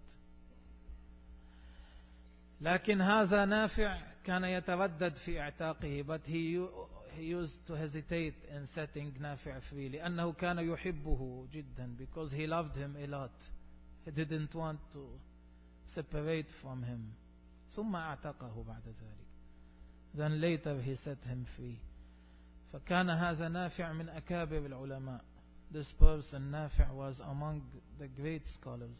لكن هذا نافع كان يتردد في اعتاقه, but he, he used to hesitate in setting نافع free لأنه كان يحبه جدا, because he loved him a lot. He didn't want to separate from him. ثم اعتقه بعد ذلك. Then later he set him free. فكان هذا نافع من أكابر العلماء. This person نافع was among the great scholars.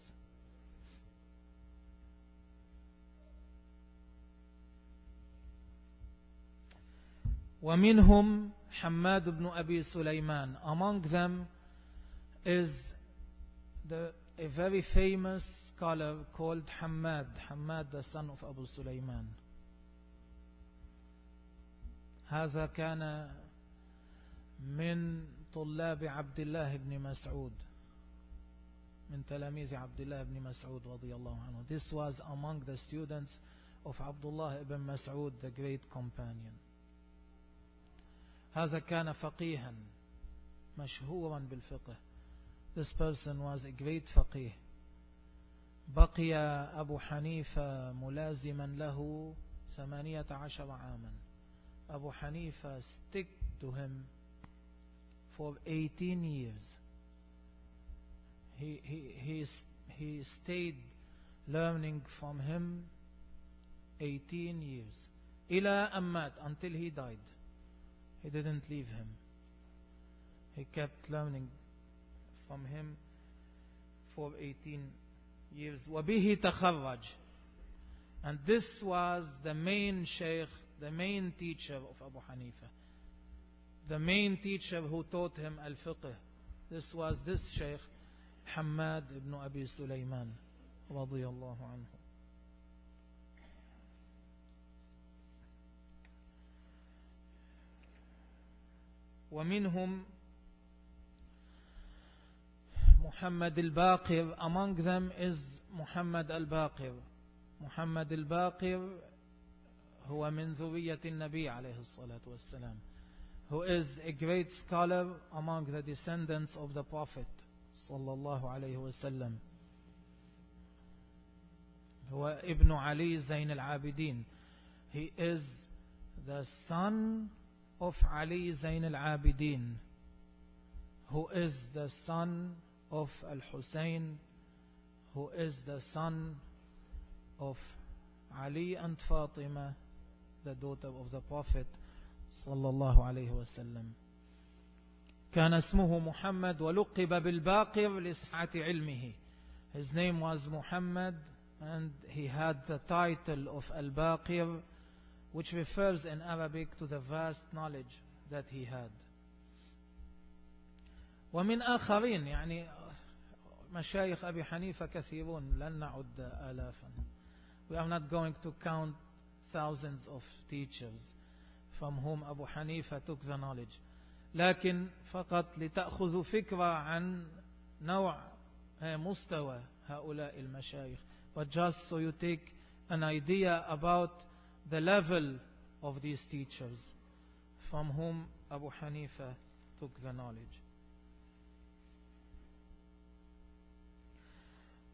ومنهم حماد بن أبي سليمان. Among them is the, a very famous scholar called Hammad, Hammad the son of Abu Sulaiman. هذا كان من طلاب عبد الله بن مسعود, من تلاميذ عبد الله بن مسعود رضي الله عنه. This was among the students of Abdullah ibn Mas'ud, the great companion. هذا كان فقيها مشهورا بالفقه. This person was a great faqih. بقي أبو حنيفة ملازما له ثمانية عشر عاما. Abu Hanifa stuck to him for eighteen years. He, he, he, he stayed learning from him eighteen years. إلى أن مات, until he died. He didn't leave him. He kept learning from him for eighteen years. وبه تخرج. And this was the main sheikh, the main teacher of Abu Hanifa. The main teacher who taught him al-fiqh. This was this sheikh, Hammad ibn Abi Sulaiman رضي الله عنه. ومنهم محمد الباقر. Among them is Muhammad al-Baqir. Muhammad al-Baqir هو من ذرية النبي عليه الصلاة والسلام, who is a great scholar among the descendants of the Prophet صلى الله عليه وسلم. هو ابن علي زين العابدين. He is the son of Ali Zain al-Abidin, who is the son of Al-Hussein, who is the son of Ali and Fatima, the daughter of the Prophet صلى الله عليه وسلم. كان اسمه محمد ولقب بالباقر لسعة علمه. His name was Muhammad and he had the title of Al-Baqir, which refers in Arabic to the vast knowledge that he had. ومن آخرين, يعني مشايخ أبي حنيفة كثيرون لن نعد آلافا. We are not going to count thousands of teachers from whom Abu Hanifa took the knowledge. لكن فقط لتأخذوا فكرة عن نوع مستوى هؤلاء المشايخ. But just so you take an idea about the level of these teachers from whom Abu Hanifa took the knowledge.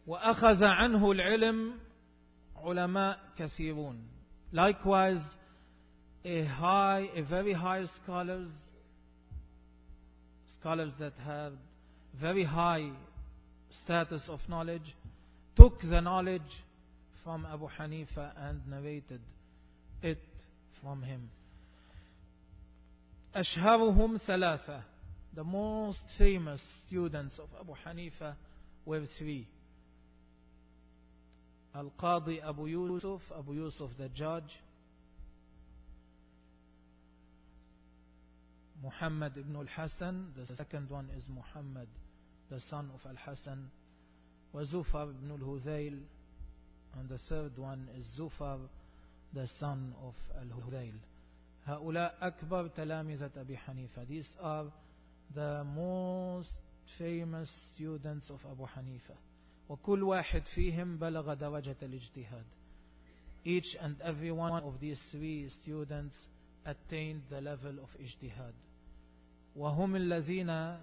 وأخذ عنه العلم علماء كثيرون. Likewise, a high, a very high scholars, scholars that have very high status of knowledge, took the knowledge from Abu Hanifa and narrated it from him. أشهرهم ثلاثة. The most famous students of Abu Hanifa were three. Al-Qadi Abu Yusuf, Abu Yusuf the judge, Muhammad ibn al-Hasan, the second one is Muhammad, the son of al-Hasan, wa Zufar ibn al-Hudayl, and the third one is Zufar, the son of al-Hudayl. هؤلاء أكبر تلامذة أبي حنيفة. These are the most famous students of Abu Hanifa. وكل واحد فيهم بلغ درجة الاجتهاد. Each and every one of these three students attained the level of اجتهاد. وهم الذين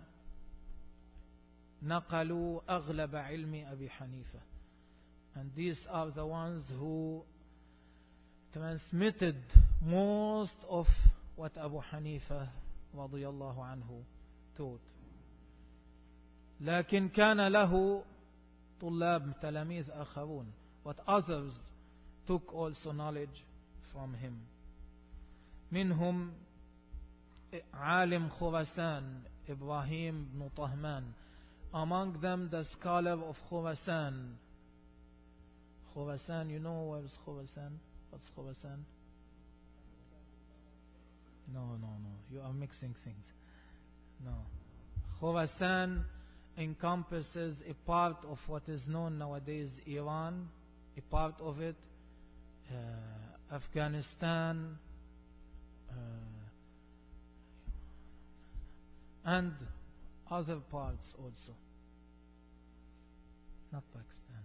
نقلوا أغلب علم أبي حنيفة. And these are the ones who transmitted most of what Abu Hanifa رضي الله عنه taught. لكن كان له طلاب تلاميذ آخرون, but others took also knowledge from him. منهم عالم خراسان إبراهيم بن طهمان. Among them the scholar of Khurasan. Khurasan, you know where is Khurasan? What's Khurasan? No, no, no. You are mixing things. No. Khurasan encompasses a part of what is known nowadays Iran, a part of it, uh, Afghanistan, uh, and other parts also. Not Pakistan.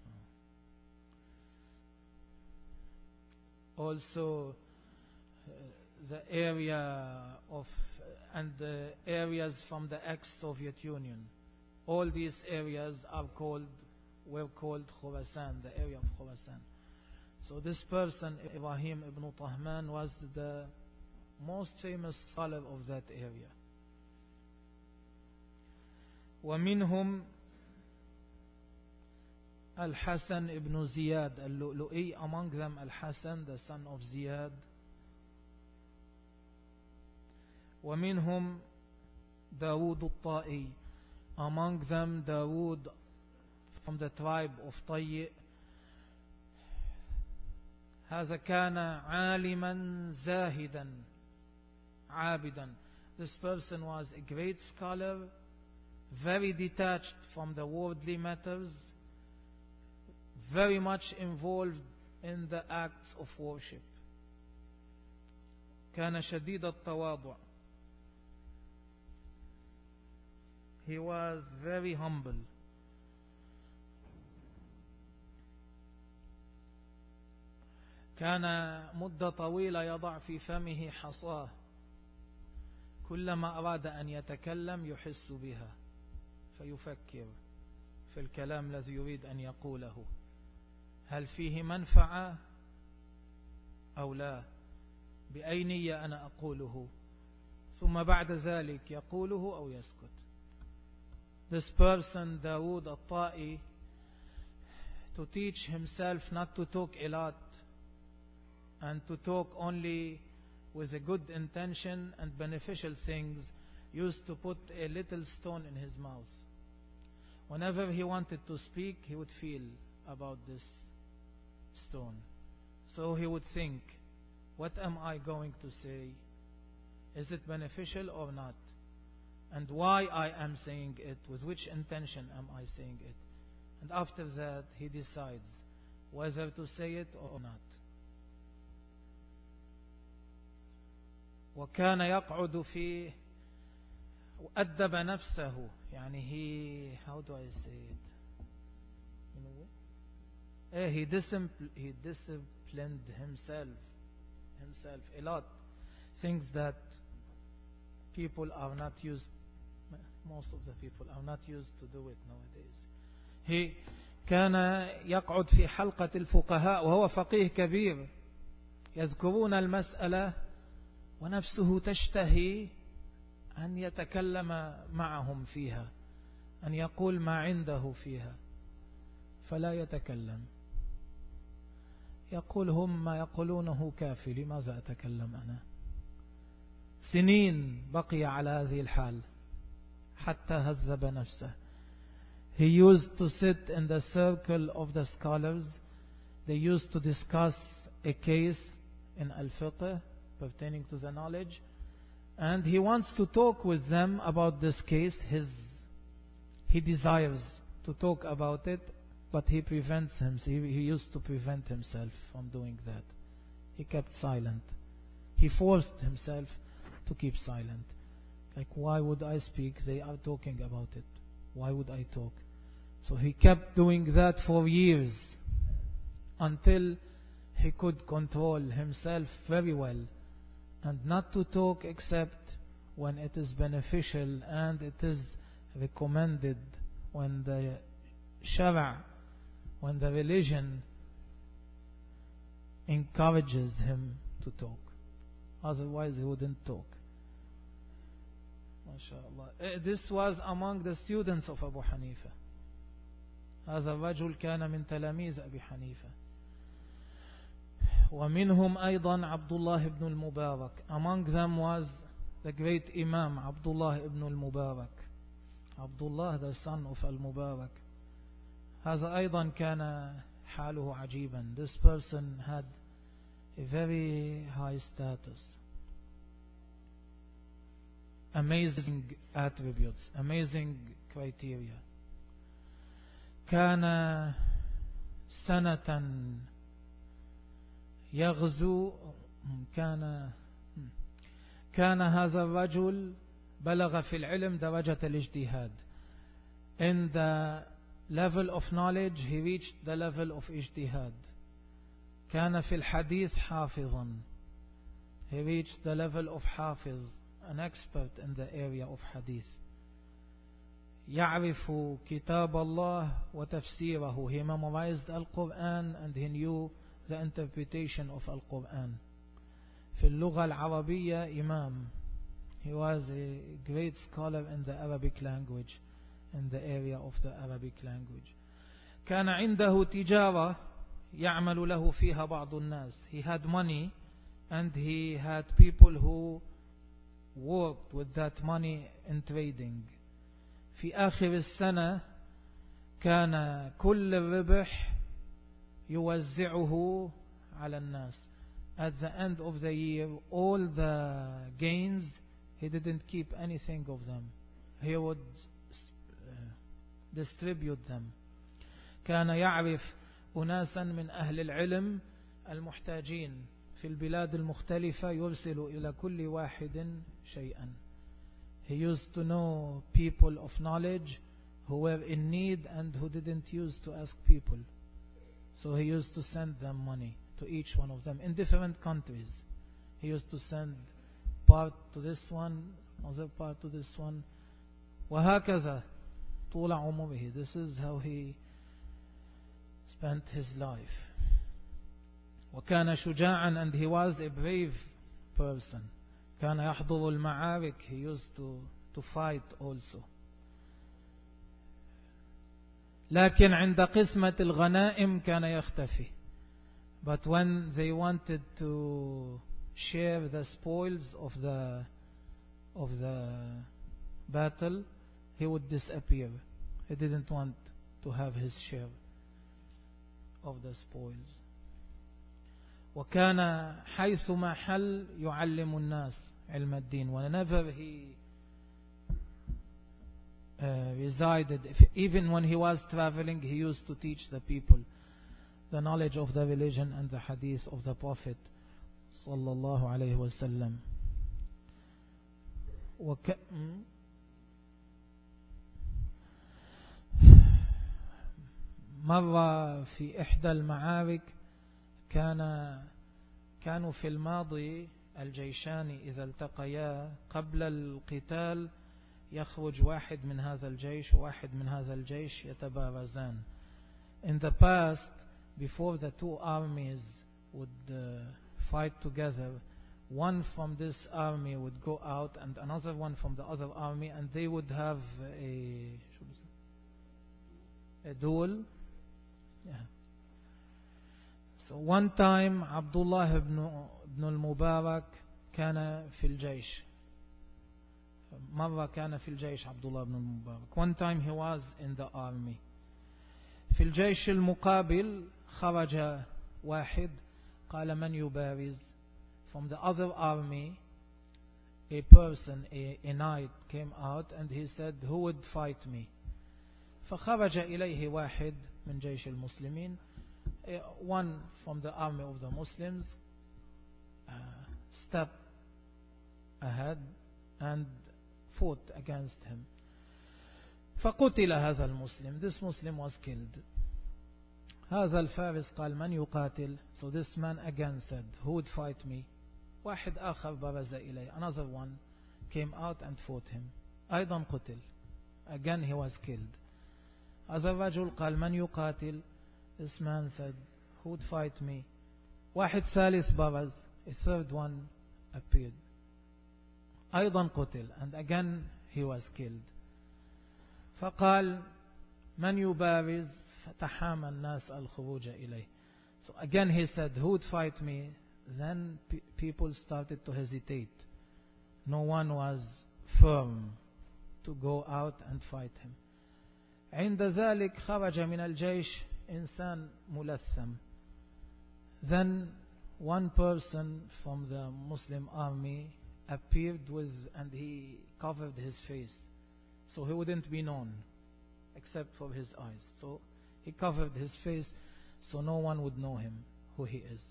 No. Also, uh, the area of and the areas from the ex-Soviet Union. All these areas are called, were called Khurasan, the area of Khurasan. So this person, Ibrahim ibn Tahman, was the most famous scholar of that area. ومنهم Al-Hasan ibn Ziyad al-Lu'lu'i, among them Al-Hasan, the son of Ziyad. ومنهم داود الطائي, among them Dawood from the tribe of Tayy. هذا كان عالما زاهدا عابدا. This person was a great scholar, very detached from the worldly matters, very much involved in the acts of worship. كان شديد التواضع. He was very humble. كان مدة طويلة يضع في فمه حصاه, كلما أراد أن يتكلم يحس بها فيفكر في الكلام الذي يريد أن يقوله, هل فيه منفعة أو لا, بأي نية أنا أقوله, ثم بعد ذلك يقوله أو يسكت. This person, Dawood al-Ta'i, to teach himself not to talk a lot and to talk only with a good intention and beneficial things, used to put a little stone in his mouth. Whenever he wanted to speak, he would feel about this stone. So he would think, what am I going to say? Is it beneficial or not? And why I am saying it, with which intention am I saying it? And after that he decides whether to say it or not. وكان يقعد فيه وأدب نفسه, يعني he, how do I say it? You know, eh, he, discipl- he disciplined himself, himself a lot. Things that people are not used, most of the people are not used to do it nowadays. He كان يقعد في حلقة الفقهاء وهو فقيه كبير، يذكرون المسألة ونفسه تشتهي أن يتكلم معهم فيها، أن يقول ما عنده فيها، فلا يتكلم. يقول هم ما يقولونه كافي، لماذا أتكلم أنا؟ سنين بقي على هذه الحال حتى هذب نفسه. He used to sit in the circle of the scholars. They used to discuss a case in al-fiqh pertaining to the knowledge, and he wants to talk with them about this case. His, he desires to talk about it, but he prevents him. He, he used to prevent himself from doing that. He kept silent. He forced himself to keep silent. Like, why would I speak? They are talking about it. Why would I talk? So he kept doing that for years until he could control himself very well and not to talk except when it is beneficial and it is recommended, when the shara, when the religion encourages him to talk. Otherwise he wouldn't talk. MashaAllah. This was among the students of Abu Hanifa. هذا الرجل كان من تلاميذ أبي حنيفة. ومنهم أيضا عبد الله بن المبارك. Among them was the great Imam Abdullah ibn al-Mubarak. Abdullah, the son of al-Mubarak. هذا أيضا كان حاله عجيبا. This person had a very high status, amazing attributes, amazing criteria. كان سنة يغزو كان كان هذا الرجل بلغ في العلم درجة الاجتهاد. In the level of knowledge he reached the level of اجتهاد. كان في الحديث حافظا. He reached the level of حافظ, an expert in the area of hadith. يعرف كتاب الله وتفسيره. He memorized Al-Quran and he knew the interpretation of Al-Quran. في اللغة العربية إمام. He was a great scholar in the Arabic language, in the area of the Arabic language. كان عنده تجارة يعمل له فيها بعض الناس. He had money and he had people who worked with that money in trading. في آخر السنة كان كل الربح يوزعه على الناس. At the end of the year, all the gains, he didn't keep anything of them. He would distribute them. كان يعرف أناسا من أهل العلم المحتاجين في البلاد المختلفة يرسل إلى كل واحد شيئا. He used to know people of knowledge who were in need and who didn't use to ask people. So he used to send them money to each one of them in different countries. He used to send part to this one, other part to this one. وهكذا طول عمره. This is how he spent his life. وكان شجاعا, and he was a brave person. كان يحضر المعارك. He used to, to fight also. لكن عند قسمة الغنائم كان يختفي. But when they wanted to share the spoils of the of the battle, he would disappear. He didn't want to have his share of the spoils. وكان حيثما حل يعلم الناس علم الدين. Whenever he uh, resided, if, even when he was traveling, he used to teach the people the knowledge of the religion and the hadith of the Prophet sallallahu alayhi wa sallam. وك... مرة في إحدى المعارك كان كانوا في الماضي الجيشان إذا التقيا قبل القتال يخرج واحد من هذا الجيش وواحد من هذا الجيش يتبارزان. in the past, before the two armies would uh, fight together, one from this army would go out and another one from the other army, and they would have a a duel. Yeah. So one time Abdullah ibn, ibn al-Mubarak كان في الجيش. مرة كان في الجيش عبد الله بن المبارك. One time he was in the army. في الجيش المقابل خرج واحد قال من يبارز. From the other army, a person, a, a knight came out and he said, who would fight me? فخرج إليه واحد من جيش المسلمين, one from the army of the Muslims, uh, stepped ahead and fought against him. فقتل هذا المسلم. This Muslim was killed. هذا الفارس قال من يقاتل. So this man again said, who would fight me? واحد آخر برز إليه. Another one came out and fought him. أيضا قتل. Again he was killed. هذا الرجل قال من يقاتل. This man said, who would fight me? واحد ثالث برز. A third one appeared. أيضا قتل. And again he was killed. فقال من يبارز. فتحامى الناس الخروج إليه. So again he said, who would fight me? Then pe people started to hesitate. No one was firm to go out and fight him. عند ذلك خرج من الجيش إنسان ملثم. Then one person from the Muslim army appeared with, and he covered his face, so he wouldn't be known except for his eyes. So he covered his face so no one would know him, who he is.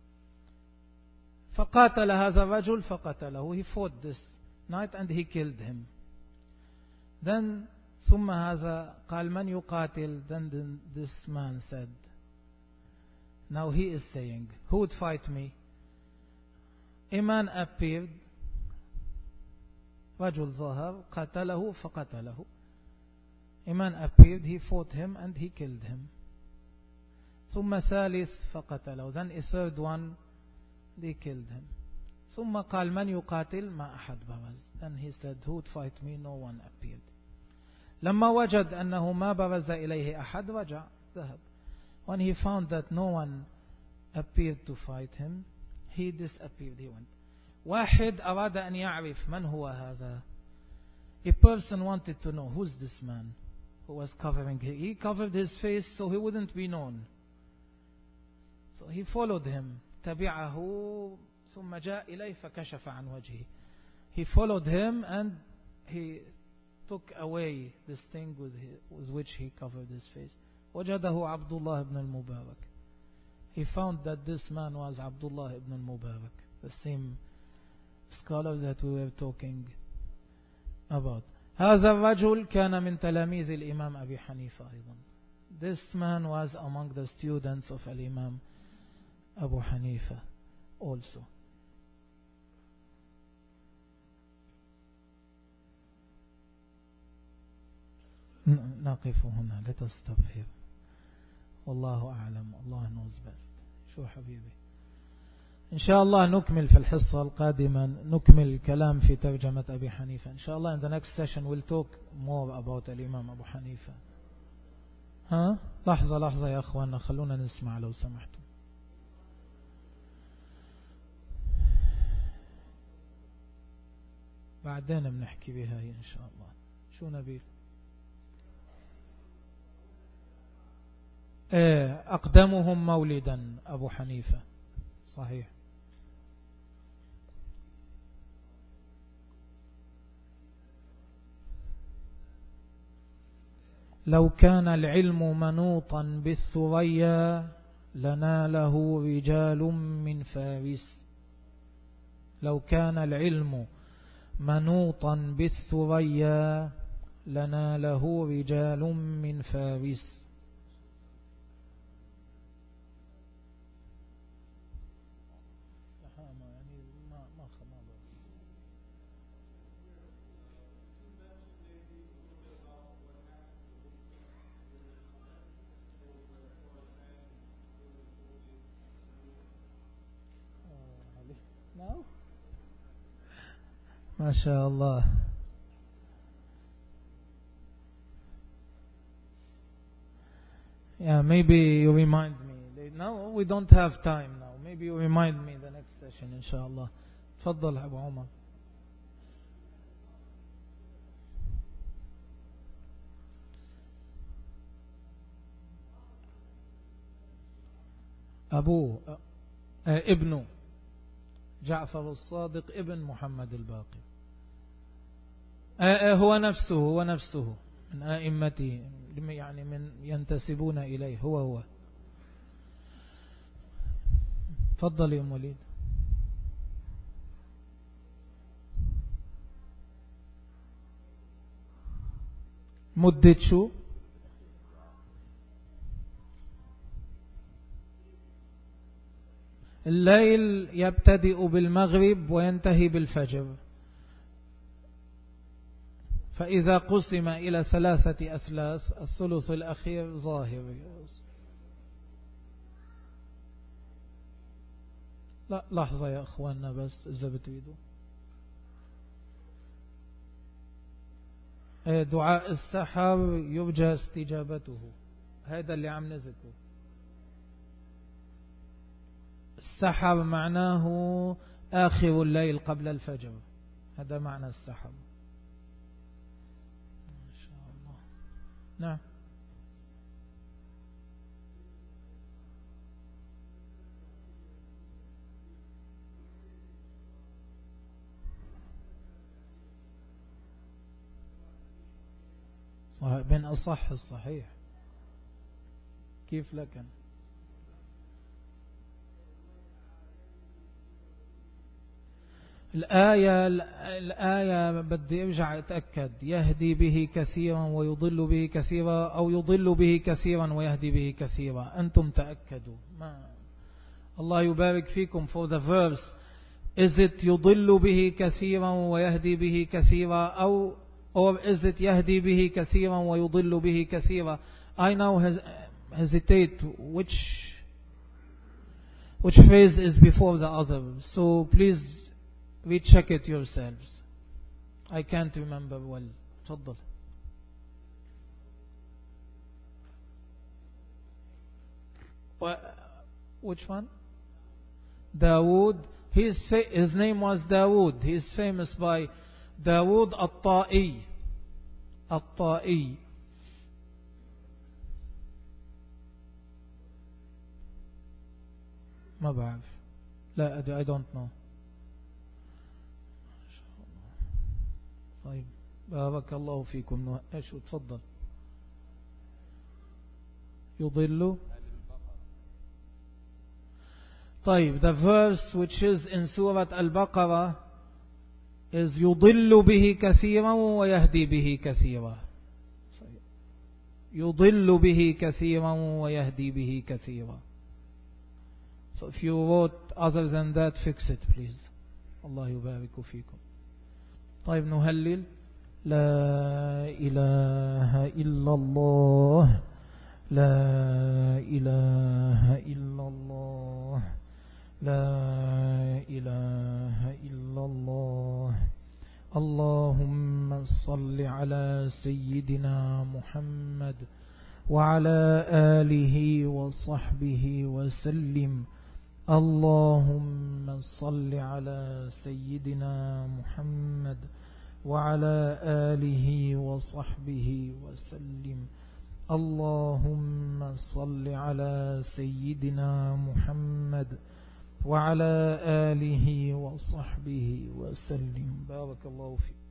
فقاتل هذا الرجل فقتله. He fought this knight and he killed him. Then ثم هذا قال من يقاتل. Then this man said, now he is saying, who would fight me? A man appeared. رجل ظهر قتله فقتله. A man appeared, he fought him and he killed him. ثم ثالث فقتله. Then a third one, they killed him. ثم قال من يقاتل. ما أحد برز. Then he said, who would fight me? No one appeared. لما وجد أنه ما برز إليه أحد رجع ذهب. When he found that no one appeared to fight him, he disappeared, he went. واحد أراد أن يعرف من هو هذا. A person wanted to know, who's this man who was covering him. He covered his face so he wouldn't be known. So he followed him. تبعه ثم جاء إليه فكشف عن وجهه. He followed him and he took away this thing with, his, with which he covered his face. وجده عبد الله ibn al-Mubarak. He found that this man was Abdullah ibn al-Mubarak, the same scholar that we were talking about. هذا الرجل كان من تلاميذ الإمام أبي حنيفة أيضا. This man was among the students of Al-Imam Abu Hanifa also. نقف هنا. Let us stop here. والله أعلم. Allah knows best. شو حبيبي. إن شاء الله نكمل في الحصة القادمة نكمل الكلام في ترجمة أبي حنيفة. إن شاء الله in the next session we'll talk more about الإمام أبو حنيفة. ها لحظة لحظة يا أخوانا خلونا نسمع لو سمحتم. بعدين بنحكي بها إن شاء الله. شو نبيل؟ أقدمهم مولدا أبو حنيفة. صحيح. لو كان العلم منوطا بالثريا لناله رجال من فارس. لو كان العلم منوطا بالثريا لناله رجال من فارس. ما شاء الله. Yeah, maybe you remind me. No, we don't have time now. Maybe you remind me the next session إن شاء الله. تفضل أبو عمر. أبوه ابنه جعفر الصادق ابن محمد الباقر. هو نفسه هو نفسه من أئمته، يعني من ينتسبون إليه، هو هو. تفضل يا أم وليد. مدة شو؟ الليل يبتدئ بالمغرب وينتهي بالفجر، فإذا قسم إلى ثلاثة أثلاث الثلث الأخير ظاهر. لا لحظة يا أخواننا بس إذا بتريدوا. دعاء السحر يرجى استجابته، هذا اللي عم نذكره. السحر معناه آخر الليل قبل الفجر، هذا معنى السحر. ما شاء الله. نعم. صحيح، من أصح الصحيح. كيف لكن الآية الآية بدي ارجع اتأكد. يهدي به كثيرا ويضل به كثيرا، أو يضل به كثيرا ويهدي به كثيرا. أنتم تأكدوا. ما الله يبارك فيكم. for the verse, is it يضل به كثيرا ويهدي به كثيرا، أو or is it يهدي به كثيرا ويضل به كثيرا؟ I now hesitate which which phrase is before the other, so please recheck it yourselves. I can't remember well. تفضل. Which one? Dawood. His, his name was Dawood. He is famous by Dawood الطائي. الطائي. ما بعرف. لا I don't know. طيب بارك الله فيكم. ايش تفضل. يضل. طيب the verse which is in Surah Al-Baqarah is يضل به كثيرا ويهدي به كثيرا. يضل به كثيرا ويهدي به كثيرا. So if you wrote other than that, fix it please. الله يبارك فيكم. طيب نهلل. لا إله إلا الله، لا إله إلا الله، لا إله إلا الله. اللهم صل على سيدنا محمد وعلى آله وصحبه وسلم. اللهم صل على سيدنا محمد وعلى آله وصحبه وسلم. اللهم صل على سيدنا محمد وعلى آله وصحبه وسلم. بارك الله فيك.